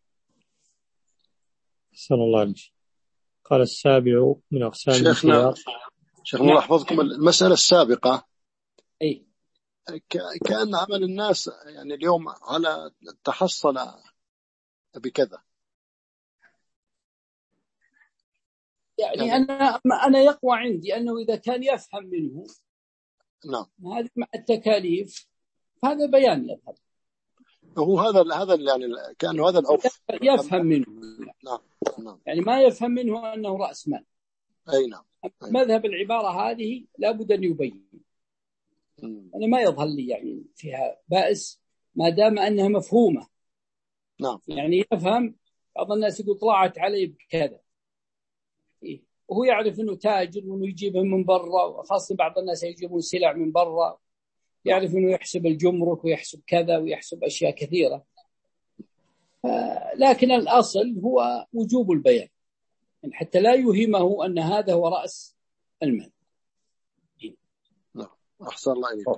أحسن الله عليك. قال: السابع من أقسام شيخنا شيخنا الله يحفظكم، المسألة السابقة أي كأن عمل الناس يعني اليوم على تحصل بكذا، يعني, يعني أنا أنا يقوى عندي أنه إذا كان يفهم منه نعم هذه مع التكاليف هذا بيان يظهر، هو هذا هذا يعني كأنه هذا العرف يفهم منه. نعم نعم يعني ما يفهم منه أنه رأس مال. أي نعم. مذهب العبارة هذه لابد أن يبين. أنا ما يظهر لي يعني فيها بأس ما دام أنها مفهومة. نعم. يعني يفهم. بعض الناس يقول طلعت علي بكذا، إيه؟ وهو يعرف أنه تاجر وأنه يجيبه من برا، وخاصة بعض الناس يجيبون سلع من برا، يعرف أنه يحسب الجمرك ويحسب كذا ويحسب أشياء كثيرة. لكن الأصل هو وجوب البيان، يعني حتى لا يهمه أن هذا هو رأس المال. نعم. أحسن الله إليك.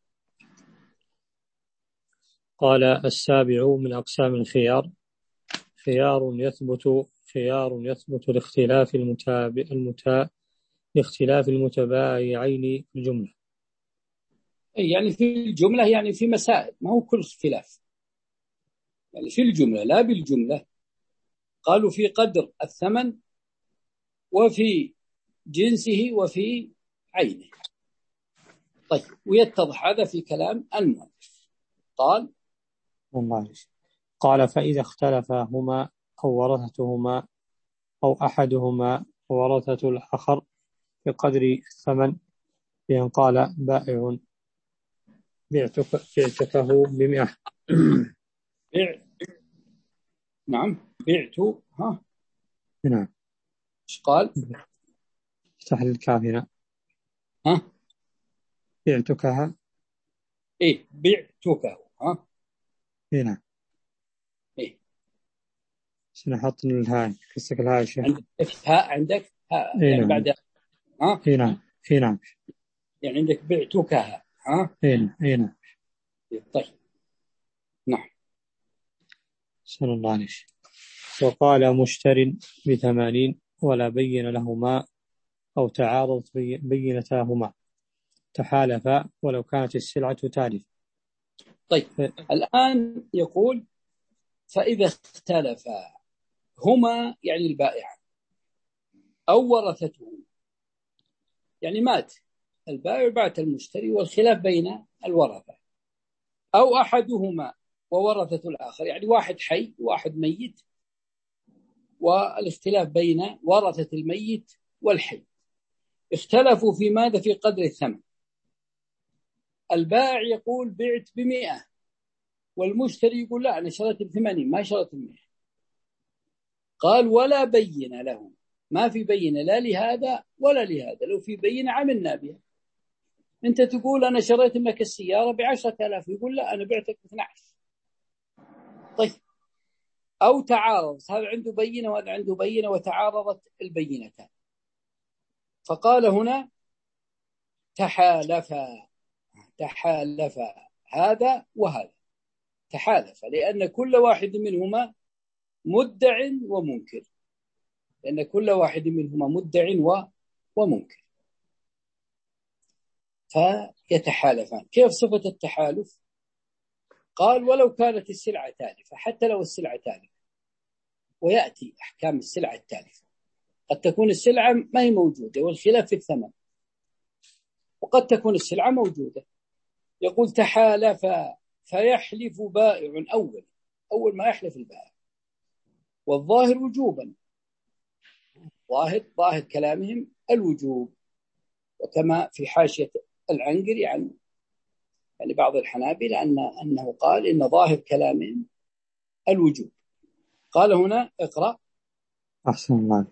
قال: السابع من أقسام الخيار خيار يثبت خيار يثبت لاختلاف المتابع المتا لاختلاف المتبايعين في الجملة. يعني في الجملة، يعني في مسائل، ما هو كل اختلاف، يعني في الجملة لا بالجملة. قالوا في قدر الثمن وفي جنسه وفي عينه. طيب، ويتضح هذا في كلام المؤلف. قال والله قال: فإذا اختلفا أو ورثتهما أو أحدهما ورثة الآخر بقدر الثمن، بأن قال بائع بعتك بعتكه بمئة. بيع. نعم بعت. ها نعم. ايش قال؟ افتح الكاف هنا. ها بعتكها. ايه بعتكه. ها هنا. ايه سنحط الهاء قصدك الهاء يا شيخ. عندك هاء عندك هاء إيه يعني نعم. بعد ها إيه نعم إيه نعم يعني عندك بعتكها ها إيه إيه نعم. طيب نعم. صلى الله عليه وسلم. وقال مشتر بثمانين ولا بين لهما أو تعارضت بينتاهما تحالفا ولو كانت السلعة تالف. طيب ف... الآن يقول فإذا اختلفا هما يعني البائع أو ورثته، يعني مات البائع بعت المشتري والخلاف بين الورثة، أو أحدهما وورثة الآخر، يعني واحد حي وواحد ميت والاختلاف بين ورثة الميت والحي، اختلفوا في ماذا؟ في قدر الثمن. البائع يقول بعت بمئة والمشتري يقول لا أنا شريت بثمانين ما شريت بمئة. قال ولا بين له، ما في بينة لا لهذا ولا لهذا، لو في بينة عملنا بها. أنت تقول أنا شريت منك السيارة بعشرة آلاف، يقول لا أنا بعتك باثنى عشر. طيب أو تعارض، هذا عنده بينة وهذا عنده بينة وتعارضت البينتان، فقال هنا تحالفا تحالفا هذا وهذا تحالف، لأن كل واحد منهما مدع ومنكر، لأن كل واحد منهما مدع ومنكر فيتحالفان. كيف صفة التحالف؟ قال ولو كانت السلعة تالفة، حتى لو السلعة تالفة، ويأتي أحكام السلعة التالفة. قد تكون السلعة ما هي موجودة والخلاف في الثمن، وقد تكون السلعة موجودة. يقول تحالفا فيحلف بائع أول أول ما يحلف البائع، والظاهر وجوبا، ظاهر ظاهر كلامهم الوجوب، وكما في حاشية العنقري عن يعني بعض الحنابلة أن أنه قال إن ظاهر كلامهم الوجوب. قال هنا اقرأ. أحسن الله.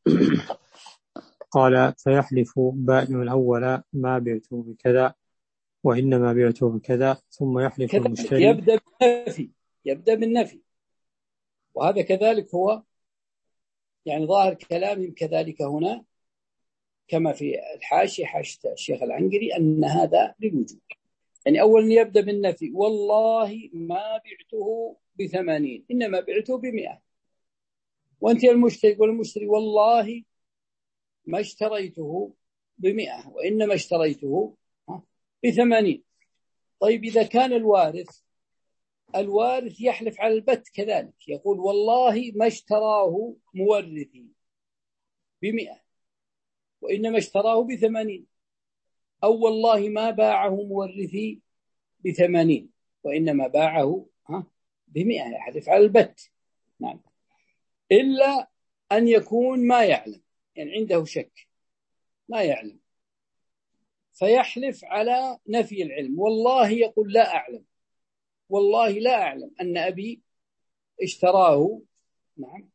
قال فيحلف بائع الأول ما بعته بكذا وإنما بعته بكذا، ثم يحلف المشتري. يبدأ بالنفي يبدأ بالنفي وهذا كذلك هو يعني ظاهر كلامهم كذلك هنا، كما في الحاشية حاشية الشيخ العنقري أن هذا للوجوب. يعني أولا يبدأ بالنفي، والله ما بعته بثمانين إنما بعته بمئة، وأنت المشتري يقول المشتري والله ما اشتريته بمئة وإنما اشتريته بثمانين. طيب إذا كان الوارث الوارث يحلف على البت كذلك، يقول والله ما اشتراه مورثي بمئة وإنما اشتراه بثمانين، أو والله ما باعه مورثي بثمانين وإنما باعه بمئة، يحلف على البت. نعم، إلا أن يكون ما يعلم، يعني عنده شك ما يعلم، فيحلف على نفي العلم، والله يقول لا أعلم، والله لا أعلم أن أبي اشتراه نعم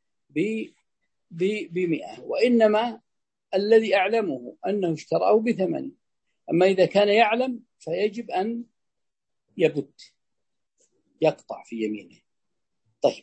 بمئة وإنما الذي أعلمه أنه اشتراه بثمانين. أما إذا كان يعلم فيجب أن يبت يقطع في يمينه. طيب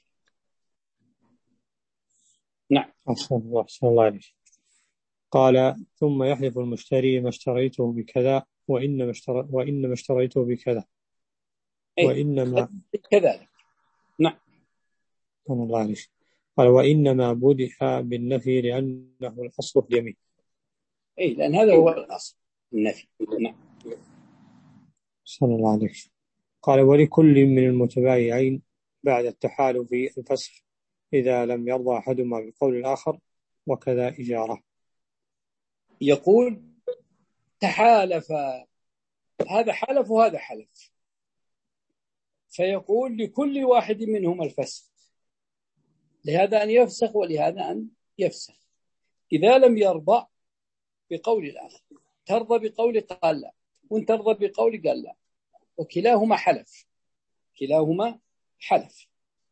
نعم. أحسن الله أحسن الله عليك. قال ثم يحلف المشتري ما اشتريته بكذا وإنما اشتري وإنما اشتريته بكذا أيه وإنما كذلك. نعم. الله عليك. قال وإنما بدأ بالنفي لأنه الأصل في اليمين. أي لأن هذا هو الأصل النفي. نعم. صلى الله عليه وسلم. قال ولكل من المتبايعين بعد التحالف الفسخ إذا لم يرضى أحدهما بقول الآخر، وكذا إجارة. يقول تحالف، هذا حلف وهذا حلف، فيقول لكل واحد منهما الفسخ، لهذا أن يفسخ ولهذا أن يفسخ. إذا لم يرضى بقول الآخر، ترضى بقول قال لا، وانت ترضى بقول قال لا، وكلاهما حلف كلاهما حلف.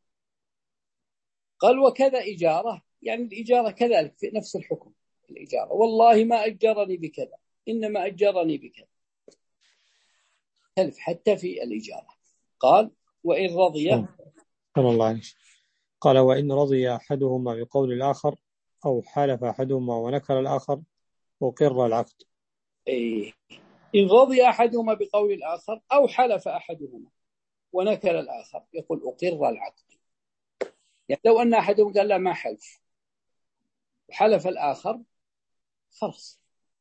قال وكذا إجارة، يعني الإجارة كذلك في نفس الحكم. الإجارة والله ما أجرني بكذا إنما أجرني بكذا، تلف حتى في الإجارة. قال وإن رضي صلى الله عليه وسلم. قال وإن رضي أحدهما بقول الآخر أو حلف أحدهما ونكر الآخر أقر العقد. إيه. إن رضي أحدهما بقول الآخر أو حلف أحدهما ونكر الآخر يقول أقر العقد. يعني لو أن أحدهم قال لا ما حلف وحلف الآخر خلاص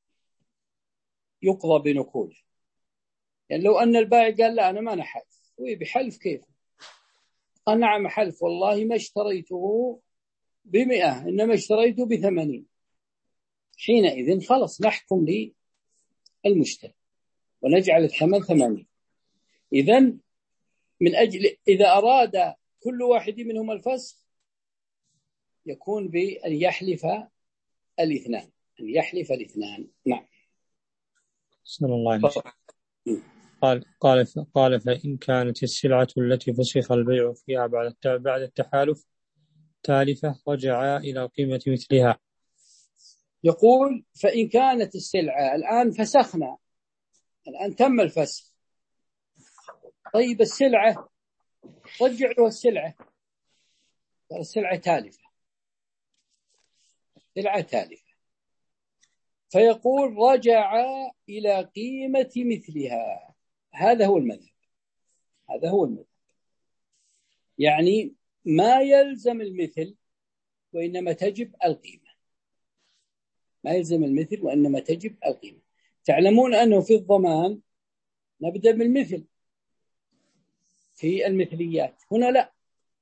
يقضى بنكوله. يعني لو أن البائع قال لا أنا ما نحلف ويبحلف كيف؟ قال نعم حلف والله ما اشتريته بمئة إنما اشتريته بثمانين، حينئذ خلص نحكم للمشتري ونجعل الثمن ثمانين. إذن من أجل إذا أراد كل واحد منهم الفسخ يكون بأن يحلف الاثنان أن يحلف الاثنان. نعم. صلى الله عليه وسلم. قال قال قال فإن كانت السلعة التي فسخ البيع فيها بعد بعد التحالف تالفة رجع إلى قيمة مثلها. يقول فإن كانت السلعة الآن فسخنا، الآن تم الفسخ، طيب السلعة رجع له السلعة، السلعة تالفة، سلعة تالفة، فيقول رجع إلى قيمة مثلها. هذا هو المذهب، هذا هو المذهب. يعني ما يلزم المثل وإنما تجب القيمة، ما يلزم المثل وإنما تجب القيمة. تعلمون أنه في الضمان نبدأ بالمثل في المثليات، هنا لا،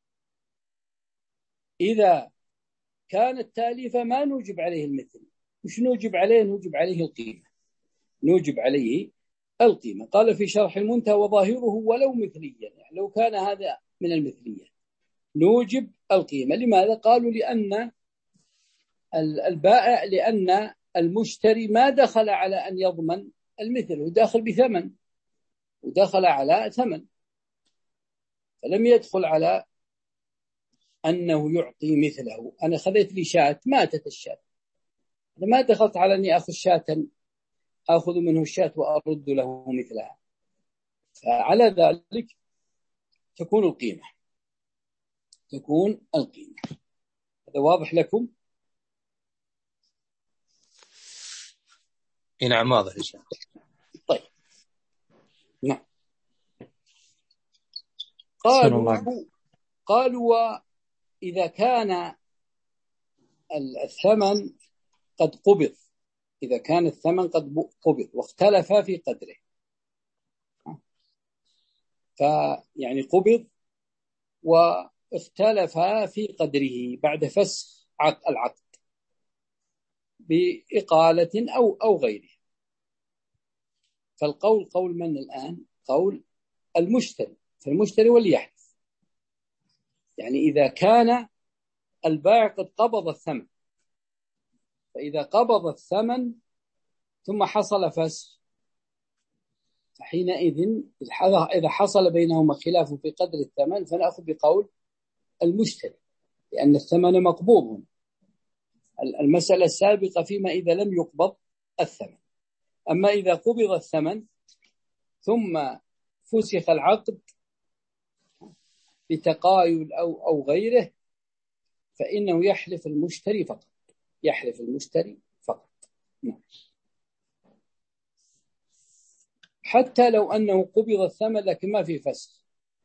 إذا كانت تالفة ما نوجب عليه المثل. مش نوجب عليه؟ نوجب عليه القيمة، نوجب عليه القيمة. قال في شرح المنتهى وظاهره ولو مثليا، يعني لو كان هذا من المثلية نوجب القيمة. لماذا؟ قالوا لأن البائع لأن المشتري ما دخل على أن يضمن المثل، وداخل بثمن ودخل على ثمن، فلم يدخل على أنه يعطي مثله. أنا خذيت لي شاة ماتت الشاة، أنا ما دخلت على أني أخذ شاة أخذ منه الشاة وأرد له مثلها، فعلى ذلك تكون القيمة تكون القيمة. هذا واضح لكم؟ نعم واضح إن شاء الله. طيب نعم. قالوا قالوا وإذا كان الثمن قد قبض، إذا كان الثمن قد قبض واختلف في قدره، فيعني قبض واختلف في قدره بعد فسخ العقد بإقالة أو أو غيره، فالقول قول من الآن؟ قول المشتري، فالمشتري وليحلف. يعني إذا كان البائع قد قبض الثمن، فإذا قبض الثمن ثم حصل فسخ فحينئذ إذا حصل بينهما خلاف في قدر الثمن فنأخذ بقول المشتري لأن الثمن مقبوض. المسألة السابقة فيما إذا لم يقبض الثمن. أما إذا قبض الثمن ثم فسخ العقد بتقايل أو أو غيره فإنه يحلف المشتري فقط، يحلف المشتري فقط. حتى لو أنه قبض الثمن لكن ما في فسخ،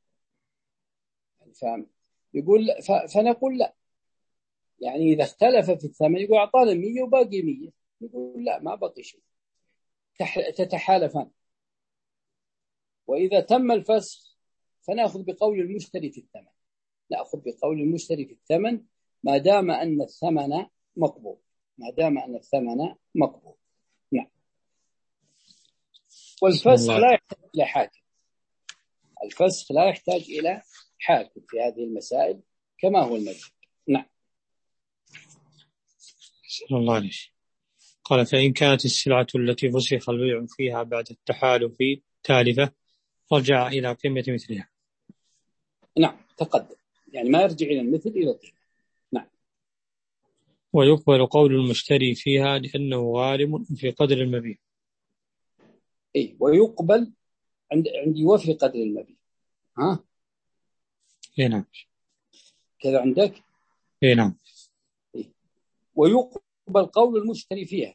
فهم؟ يقول فنقول لا، يعني إذا اختلف في الثمن يقول أعطانا مية وباقي مية، يقول لا ما بقي شيء، تتحالفان. وإذا تم الفسخ فنأخذ بقول المشتري في الثمن، نأخذ بقول المشتري في الثمن ما دام أن الثمن مقبول، ما دام أن الثمن مقبول. نعم. والفسخ لا يحتاج إلى حاكم، الفسخ لا يحتاج إلى حاكم في هذه المسائل كما هو المذهب. نعم. صلى الله عليه وسلم. قال فإن كانت السلعة التي فسخ البيع فيها بعد التحالف تالفة رجع إلى قيمة مثلها. نعم تقدم، يعني ما يرجع إلى المثل إلى القيمة. نعم. ويقبل قول المشتري فيها لأنه غارم في قدر المبيع. إيه ويقبل عند عندي وفي قدر المبيع. ها؟ إيه نعم. كذا عندك؟ إيه نعم. ويقبل قول المشتري فيها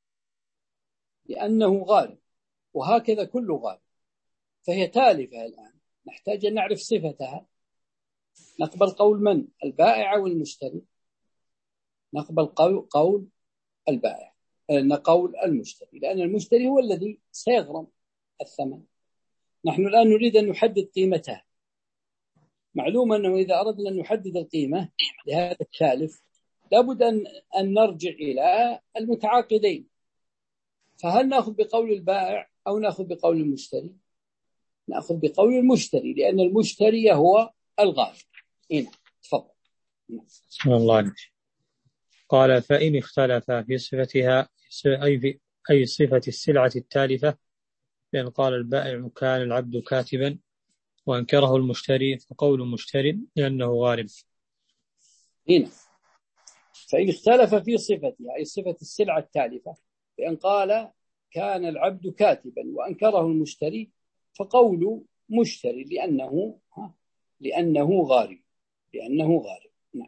لأنه غالب، وهكذا كل غالب، فهي تالفة. الآن نحتاج أن نعرف صفتها. نقبل قول من؟ البائع والمشتري. نقبل قول, قول البائع، قول المشتري، لأن المشتري هو الذي سيغرم الثمن. نحن الآن نريد أن نحدد قيمتها. معلوم أنه إذا أردنا أن نحدد القيمة لهذا التالف لابد أن, أن نرجع إلى المتعاقدين. فهل نأخذ بقول البائع أو نأخذ بقول المشتري؟ نأخذ بقول المشتري، لأن المشتري هو الغالب. هنا تفضل. الله عليك. قال فإن اختلف في صفتها أي, في أي صفة السلعة التالفة، لأن قال البائع كان العبد كاتبا وأنكره المشتري فقول المشتري لأنه غارب. هنا فإن اختلف في صفتها أي صفة السلعة التالفة، لأن قال كان العبد كاتبا وأنكره المشتري فقول مشتري لأنه لأنه غارب لأنه غارب. نعم.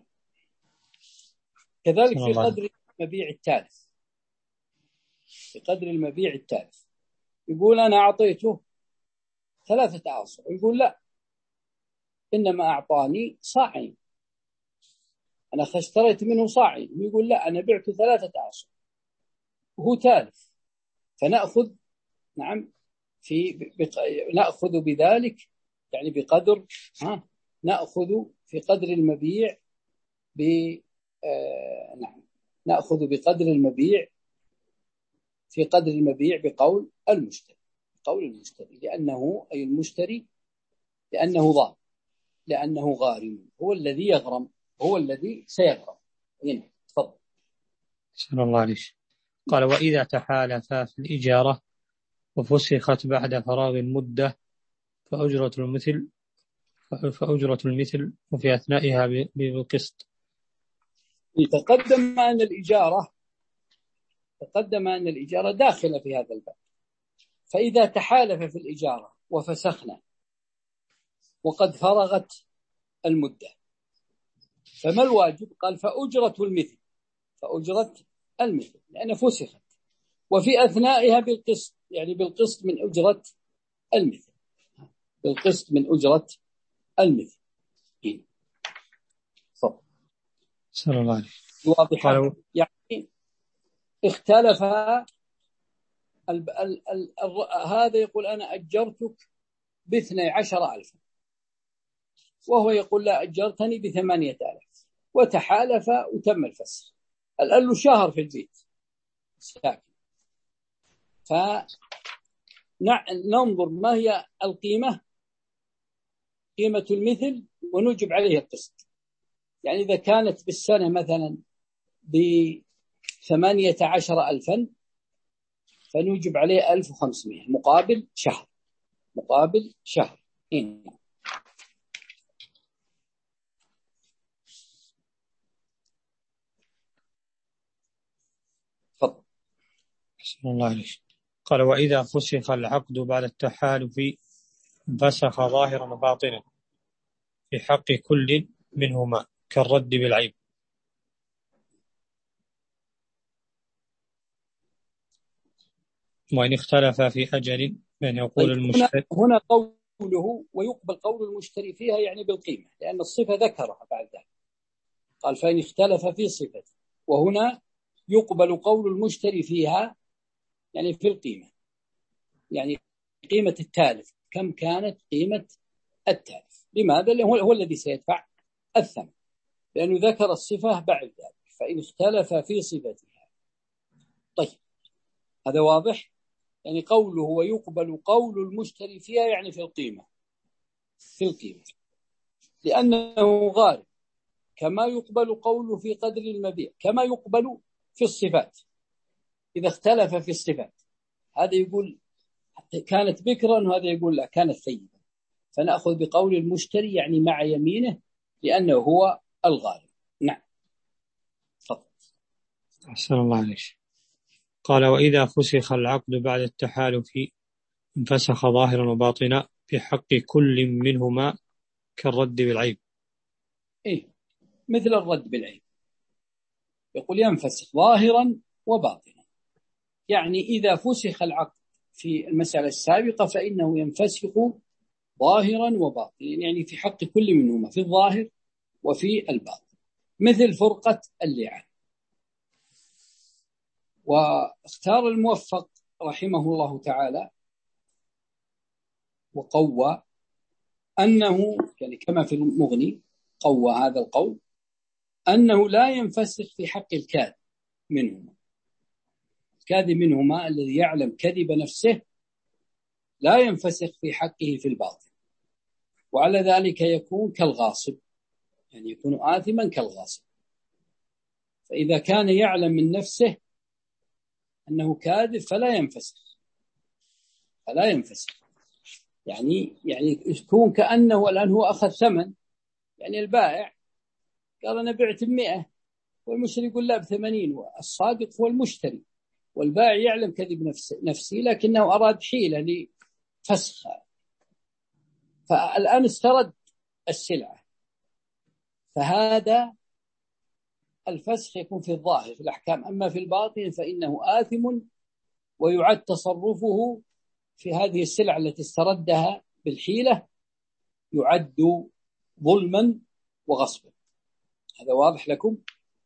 كذلك في قدر المبيع التالف، في قدر المبيع التالف يقول أنا أعطيته ثلاثة أعصر، يقول لا، إنما أعطاني صاعين، أنا اشتريت منه صاعين، يقول لا أنا بعته ثلاثة أعصر، وهو تالف. فنأخذ نعم في بق... نأخذ بذلك يعني بقدر ها نأخذ في قدر المبيع ب آه... نعم نأخذ بقدر المبيع في قدر المبيع بقول المشتري، قول المشتري لأنه أي المشتري لأنه ضار، لأنه غارم، هو الذي يغرم، هو الذي سيغرم. هنا تفضل. سلام الله عليك. قال وإذا تحالفا في الإجارة وفسخت بعد فراغ المدة فأجرة المثل فأجرة المثل وفي أثنائها بالقسط. تقدم أن الإجارة تقدم أن الإجارة داخلة في هذا الباب. فإذا تحالف في الإجارة وفسخنا وقد فرغت المدة فما الواجب؟ قال فأجرة المثل، فأجرة المثل لأن فسخت، وفي أثنائها بالقسط، يعني بالقسط من أجرة المثل، بالقسط من أجرة المثل. فضل. سلام الله عليك. واضح. يعني اختلف ال ال ال ال هذا يقول أنا أجرتك باثني عشر ألفا، وهو يقول لا أجرتني بثمانية آلاف، وتحالف وتم الفسخ. الآن له شهر في البيت ساكن، فننظر ما هي القيمة، قيمة المثل، ونجب عليه القسط. يعني إذا كانت بالسنة مثلا بثمانية عشر ألفا فنجب عليه ألف وخمسمائة مقابل شهر، مقابل شهر. إن تفضل. بسم الله عليك. قال وإذا فسخ العقد بعد التحالف فسخ ظاهرا وباطنا في حق كل منهما كالرد بالعيب. وإن اختلف في أجل من يقول طيب المشتري. هنا, هنا قوله ويقبل قول المشتري فيها يعني بالقيمة، لأن الصفة ذكرها بعد ذلك. قال فإن اختلف في صفة، وهنا يقبل قول المشتري فيها يعني في القيمة، يعني قيمة التالف، كم كانت قيمة التالف. لماذا؟ لأنه هو الذي سيدفع الثمن، لأنه ذكر الصفة بعد ذلك. فإن اختلف في صفتها. طيب هذا واضح. يعني قوله ويقبل قول المشتري فيها يعني في القيمة، في القيمة لأنه غالب، كما يقبل قوله في قدر المبيع، كما يقبل في الصفات. إذا اختلف في الصفات، هذا يقول كانت بكرا وهذا يقول لا كانت ثيبا، فنأخذ بقول المشتري يعني مع يمينه لأنه هو الغالب. نعم تفضل. أحسن الله عليك. قال وإذا فسخ العقد بعد التحالف انفسخ ظاهرا وباطنا في حق كل منهما كالرد بالعيب. إيه مثل الرد بالعين، يقول ينفسخ ظاهرا وباطنا، يعني إذا فسخ العقد في المسألة السابقة فإنه ينفسخ ظاهرا وباطنا، يعني في حق كل منهما، في الظاهر وفي الباطن، مثل فرقة اللعان. واختار الموفق رحمه الله تعالى وقوى أنه، يعني كما في المغني قوى هذا القول، أنه لا ينفسخ في حق الكاذب منهما، الكاذب منهما الذي يعلم كذب نفسه لا ينفسخ في حقه في الباطن، وعلى ذلك يكون كالغاصب، يعني يكون آثما كالغاصب. فإذا كان يعلم من نفسه أنه كاذب فلا ينفسخ، فلا ينفسخ يعني يعني يكون كأنه الآن هو أخذ ثمن، يعني البائع قال أنا بعت بمئة والمشتري يقول لا بثمانين، والصادق هو المشتري، والبائع يعلم كذب نفسه نفسي لكنه أراد حيلة لفسخها، فالآن استرد السلعة، فهذا الفسخ يكون في الظاهر في الأحكام، أما في الباطن فإنه آثم ويعد تصرفه في هذه السلعة التي استردها بالحيلة يعد ظلما وغصبا. هذا واضح لكم؟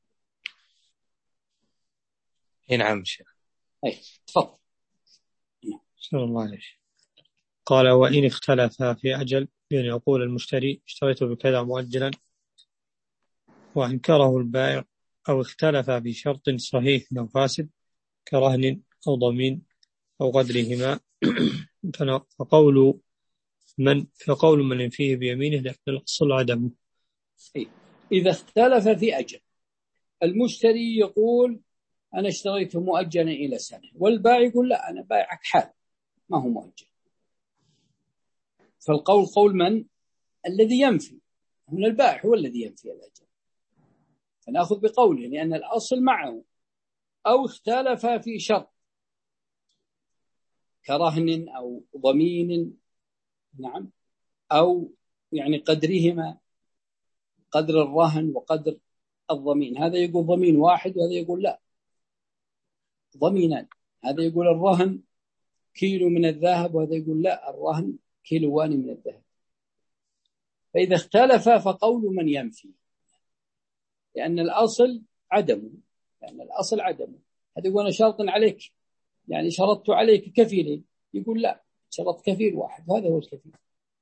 نعم شيخ. أي تفضل. صلى الله عليه. قال وإن اختلفا في أجل، بأن يقول المشتري اشتريت بكذا مؤجلا وأنكره البائع، أو اختلفا في شرط صحيح أو فاسد كرهن أو ضمين أو قدرهما، فقول من فقول من فيه بيمينه لأن الأصل عدمه. إذا اختلف في أجل، المشتري يقول أنا اشتريت مؤجلا إلى سنة، والبائع يقول لا أنا بايعك حال ما هو مؤجل، فالقول قول من؟ الذي ينفي، هنا البائع هو الذي ينفي الأجل، فنأخذ بقوله لأن الأصل معه. أو اختلف في شرط كرهن أو ضمين، نعم، أو يعني قدرهما، قدر الرهن وقدر الضمين، هذا يقول ضمين واحد وهذا يقول لا ضمينان، هذا يقول الرهن كيلو من الذهب وهذا يقول لا الرهن كيلوان من الذهب. فإذا اختلف فقول من ينفي، لأن الأصل عدمه، لأن الأصل عدمه. هذا يقول أنا شرط عليك، يعني شرطت عليك كفيلين، يقول لا شرط كفيل واحد وهذا هو الكفيل،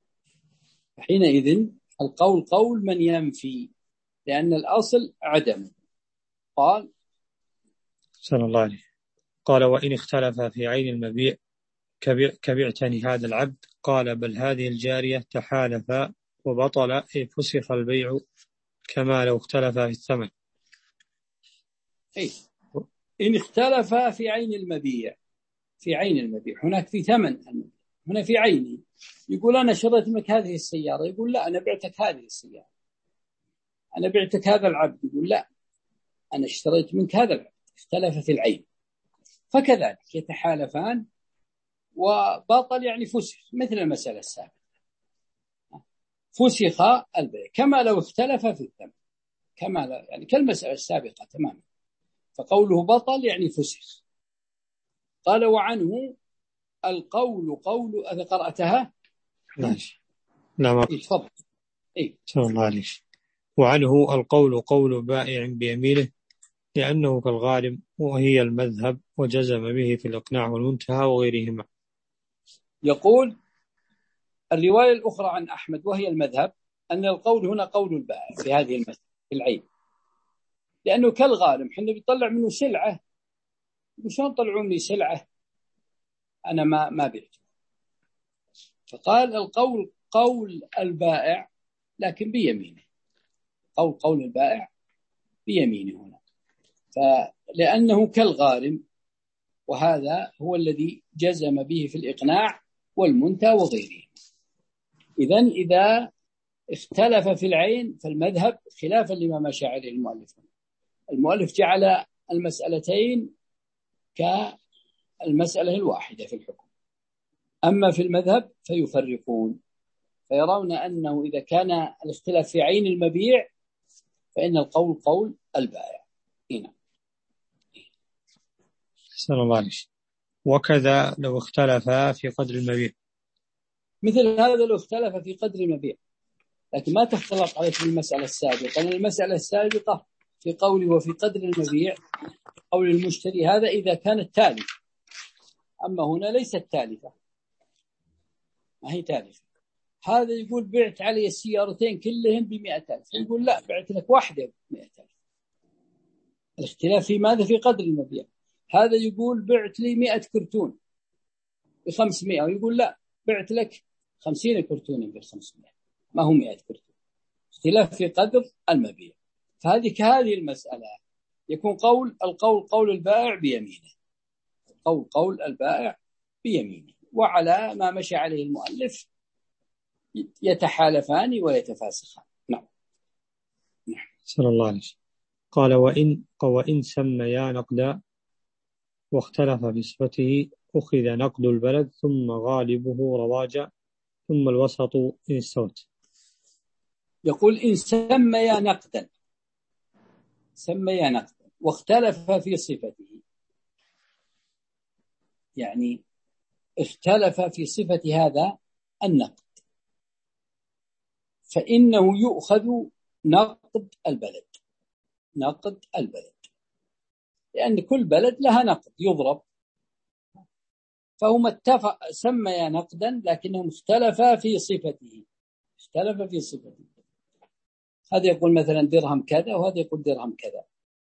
حينئذ القول قول من ينفي لأن الأصل عدمه. قال صلى الله عليه. قال وإن اختلف في عين المبيع كبعتني هذا العبد، قال بل هذه الجارية تحالفا وبطل أي فسخ البيع كما لو اختلف في الثمن. أي إن اختلف في عين المبيع، في عين المبيع هناك في ثمن المبيع، هنا في عيني، يقول أنا شريت منك هذه السيارة، يقول لا أنا بعتك هذه السيارة، أنا بعتك هذا العبد، يقول لا أنا اشتريت منك هذا العبد، اختلف في العين. فكذلك يتحالفان وباطل يعني فسخ، مثل المسألة السابقة فسخ البيع كما لو اختلف في الثمن، كما لا يعني كالمسألة السابقة تماما، فقوله بطل يعني فسخ. قال وعنه القول قول، أذا قرأتها ماشي نعم تفضل. إيه صلى الله عليه. وعنه القول قول بائع بيمينه لأنه كالغالب وهي المذهب، وجزم به في الإقناع والمنتهى وغيرهما. يقول الرواية الأخرى عن أحمد وهي المذهب أن القول هنا قول البائع في هذه المسألة في العين، لأنه كالغالب حين بيطلع منه سلعة، وشون طلعوا مني سلعة أنا ما ما بعت، فقال القول قول البائع لكن بيمينه، قول قول البائع بيمينه هنا، فلأنه كالغارم، وهذا هو الذي جزم به في الإقناع والمنتهى وغيره. إذن إذا اختلف في العين فالمذهب خلافا لما مشى عليه المؤلف، المؤلف جعل المسألتين كالمسألة الواحدة في الحكم، أما في المذهب فيفرقون، فيرون أنه إذا كان الاختلاف في عين المبيع فإن القول قول البائع. هنا أحسن الله عليك. وكذا لو اختلفا في قدر المبيع، مثل هذا لو اختلف في قدر المبيع، لكن ما تختلط عليك في المسألة السابقة، لأن المسألة السابقة في قولي وفي قدر المبيع قول المشتري هذا إذا كانت تالفة، أما هنا ليست تالفة، ما هي تالفة. هذا يقول بعت علي السيارتين كلهم بمئة ألف، يقول لا بعت لك واحدة بمئة ألف. الاختلاف في ماذا؟ في قدر المبيع. هذا يقول بعت لي مئة كرتون بخمسمائة، ويقول لا بعت لك خمسين كرتون بخمسمائة، ما هو مئة كرتون. اختلاف في قدر المبيع. فهذه كهذه المسألة يكون قول القول قول البائع بيمينه، قول قول البائع بيمينه، وعلى ما مشى عليه المؤلف يتحالفان ويتفاسخان. نعم. نعم. صلى الله عليه وسلم. قال وإن وإن سميا نقدا واختلف في صفته أخذ نقد البلد ثم غالبه رواجا ثم الوسط إن استوت. يقول إن سميا نقدا، سميا نقدا واختلف في صفته، يعني اختلف في صفة هذا النقد، فإنه يؤخذ نقد البلد، نقد البلد، لأن كل بلد لها نقد يضرب، فهم اتفق سميا نقدا لكنهم اختلفا في صفته، اختلف في صفته. هذا يقول مثلا درهم كذا وهذا يقول درهم كذا،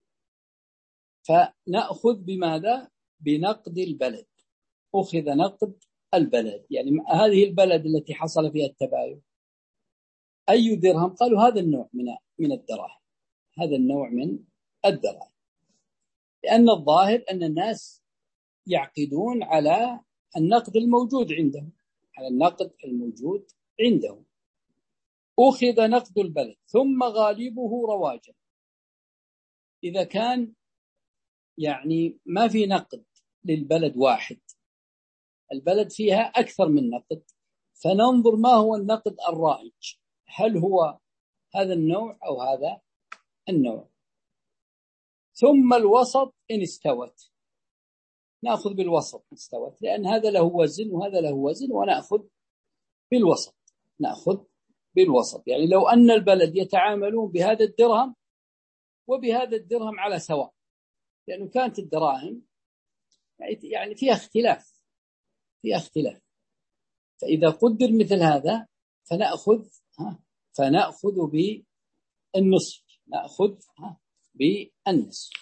فنأخذ بماذا؟ بنقد البلد. أخذ نقد البلد، يعني هذه البلد التي حصل فيها التباين أي درهم؟ قالوا هذا النوع من من الدراهم، هذا النوع من الدراهم، لأن الظاهر أن الناس يعقدون على النقد الموجود عندهم، على النقد الموجود عندهم. أخذ نقد البلد ثم غالبه رواجا، إذا كان يعني ما في نقد للبلد واحد، البلد فيها أكثر من نقد، فننظر ما هو النقد الرائج، هل هو هذا النوع أو هذا النوع. ثم الوسط إن استوت، نأخذ بالوسط إن استوت، لأن هذا له وزن وهذا له وزن، ونأخذ بالوسط، نأخذ بالوسط. يعني لو أن البلد يتعاملون بهذا الدرهم وبهذا الدرهم على سواء، لأنه كانت الدراهم يعني فيها اختلاف، فيها اختلاف، فإذا قدر مثل هذا فنأخذ فنأخذ بالنصف، نأخذ بالنصف.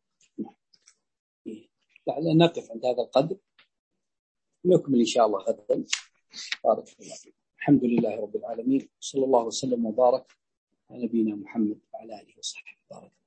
لعل نقف عند هذا القدر، نكمل إن شاء الله غدا. بارك الله فيكم. الحمد لله رب العالمين، صلى الله وسلم وبارك على نبينا محمد وعلى آله وصحبه. بارك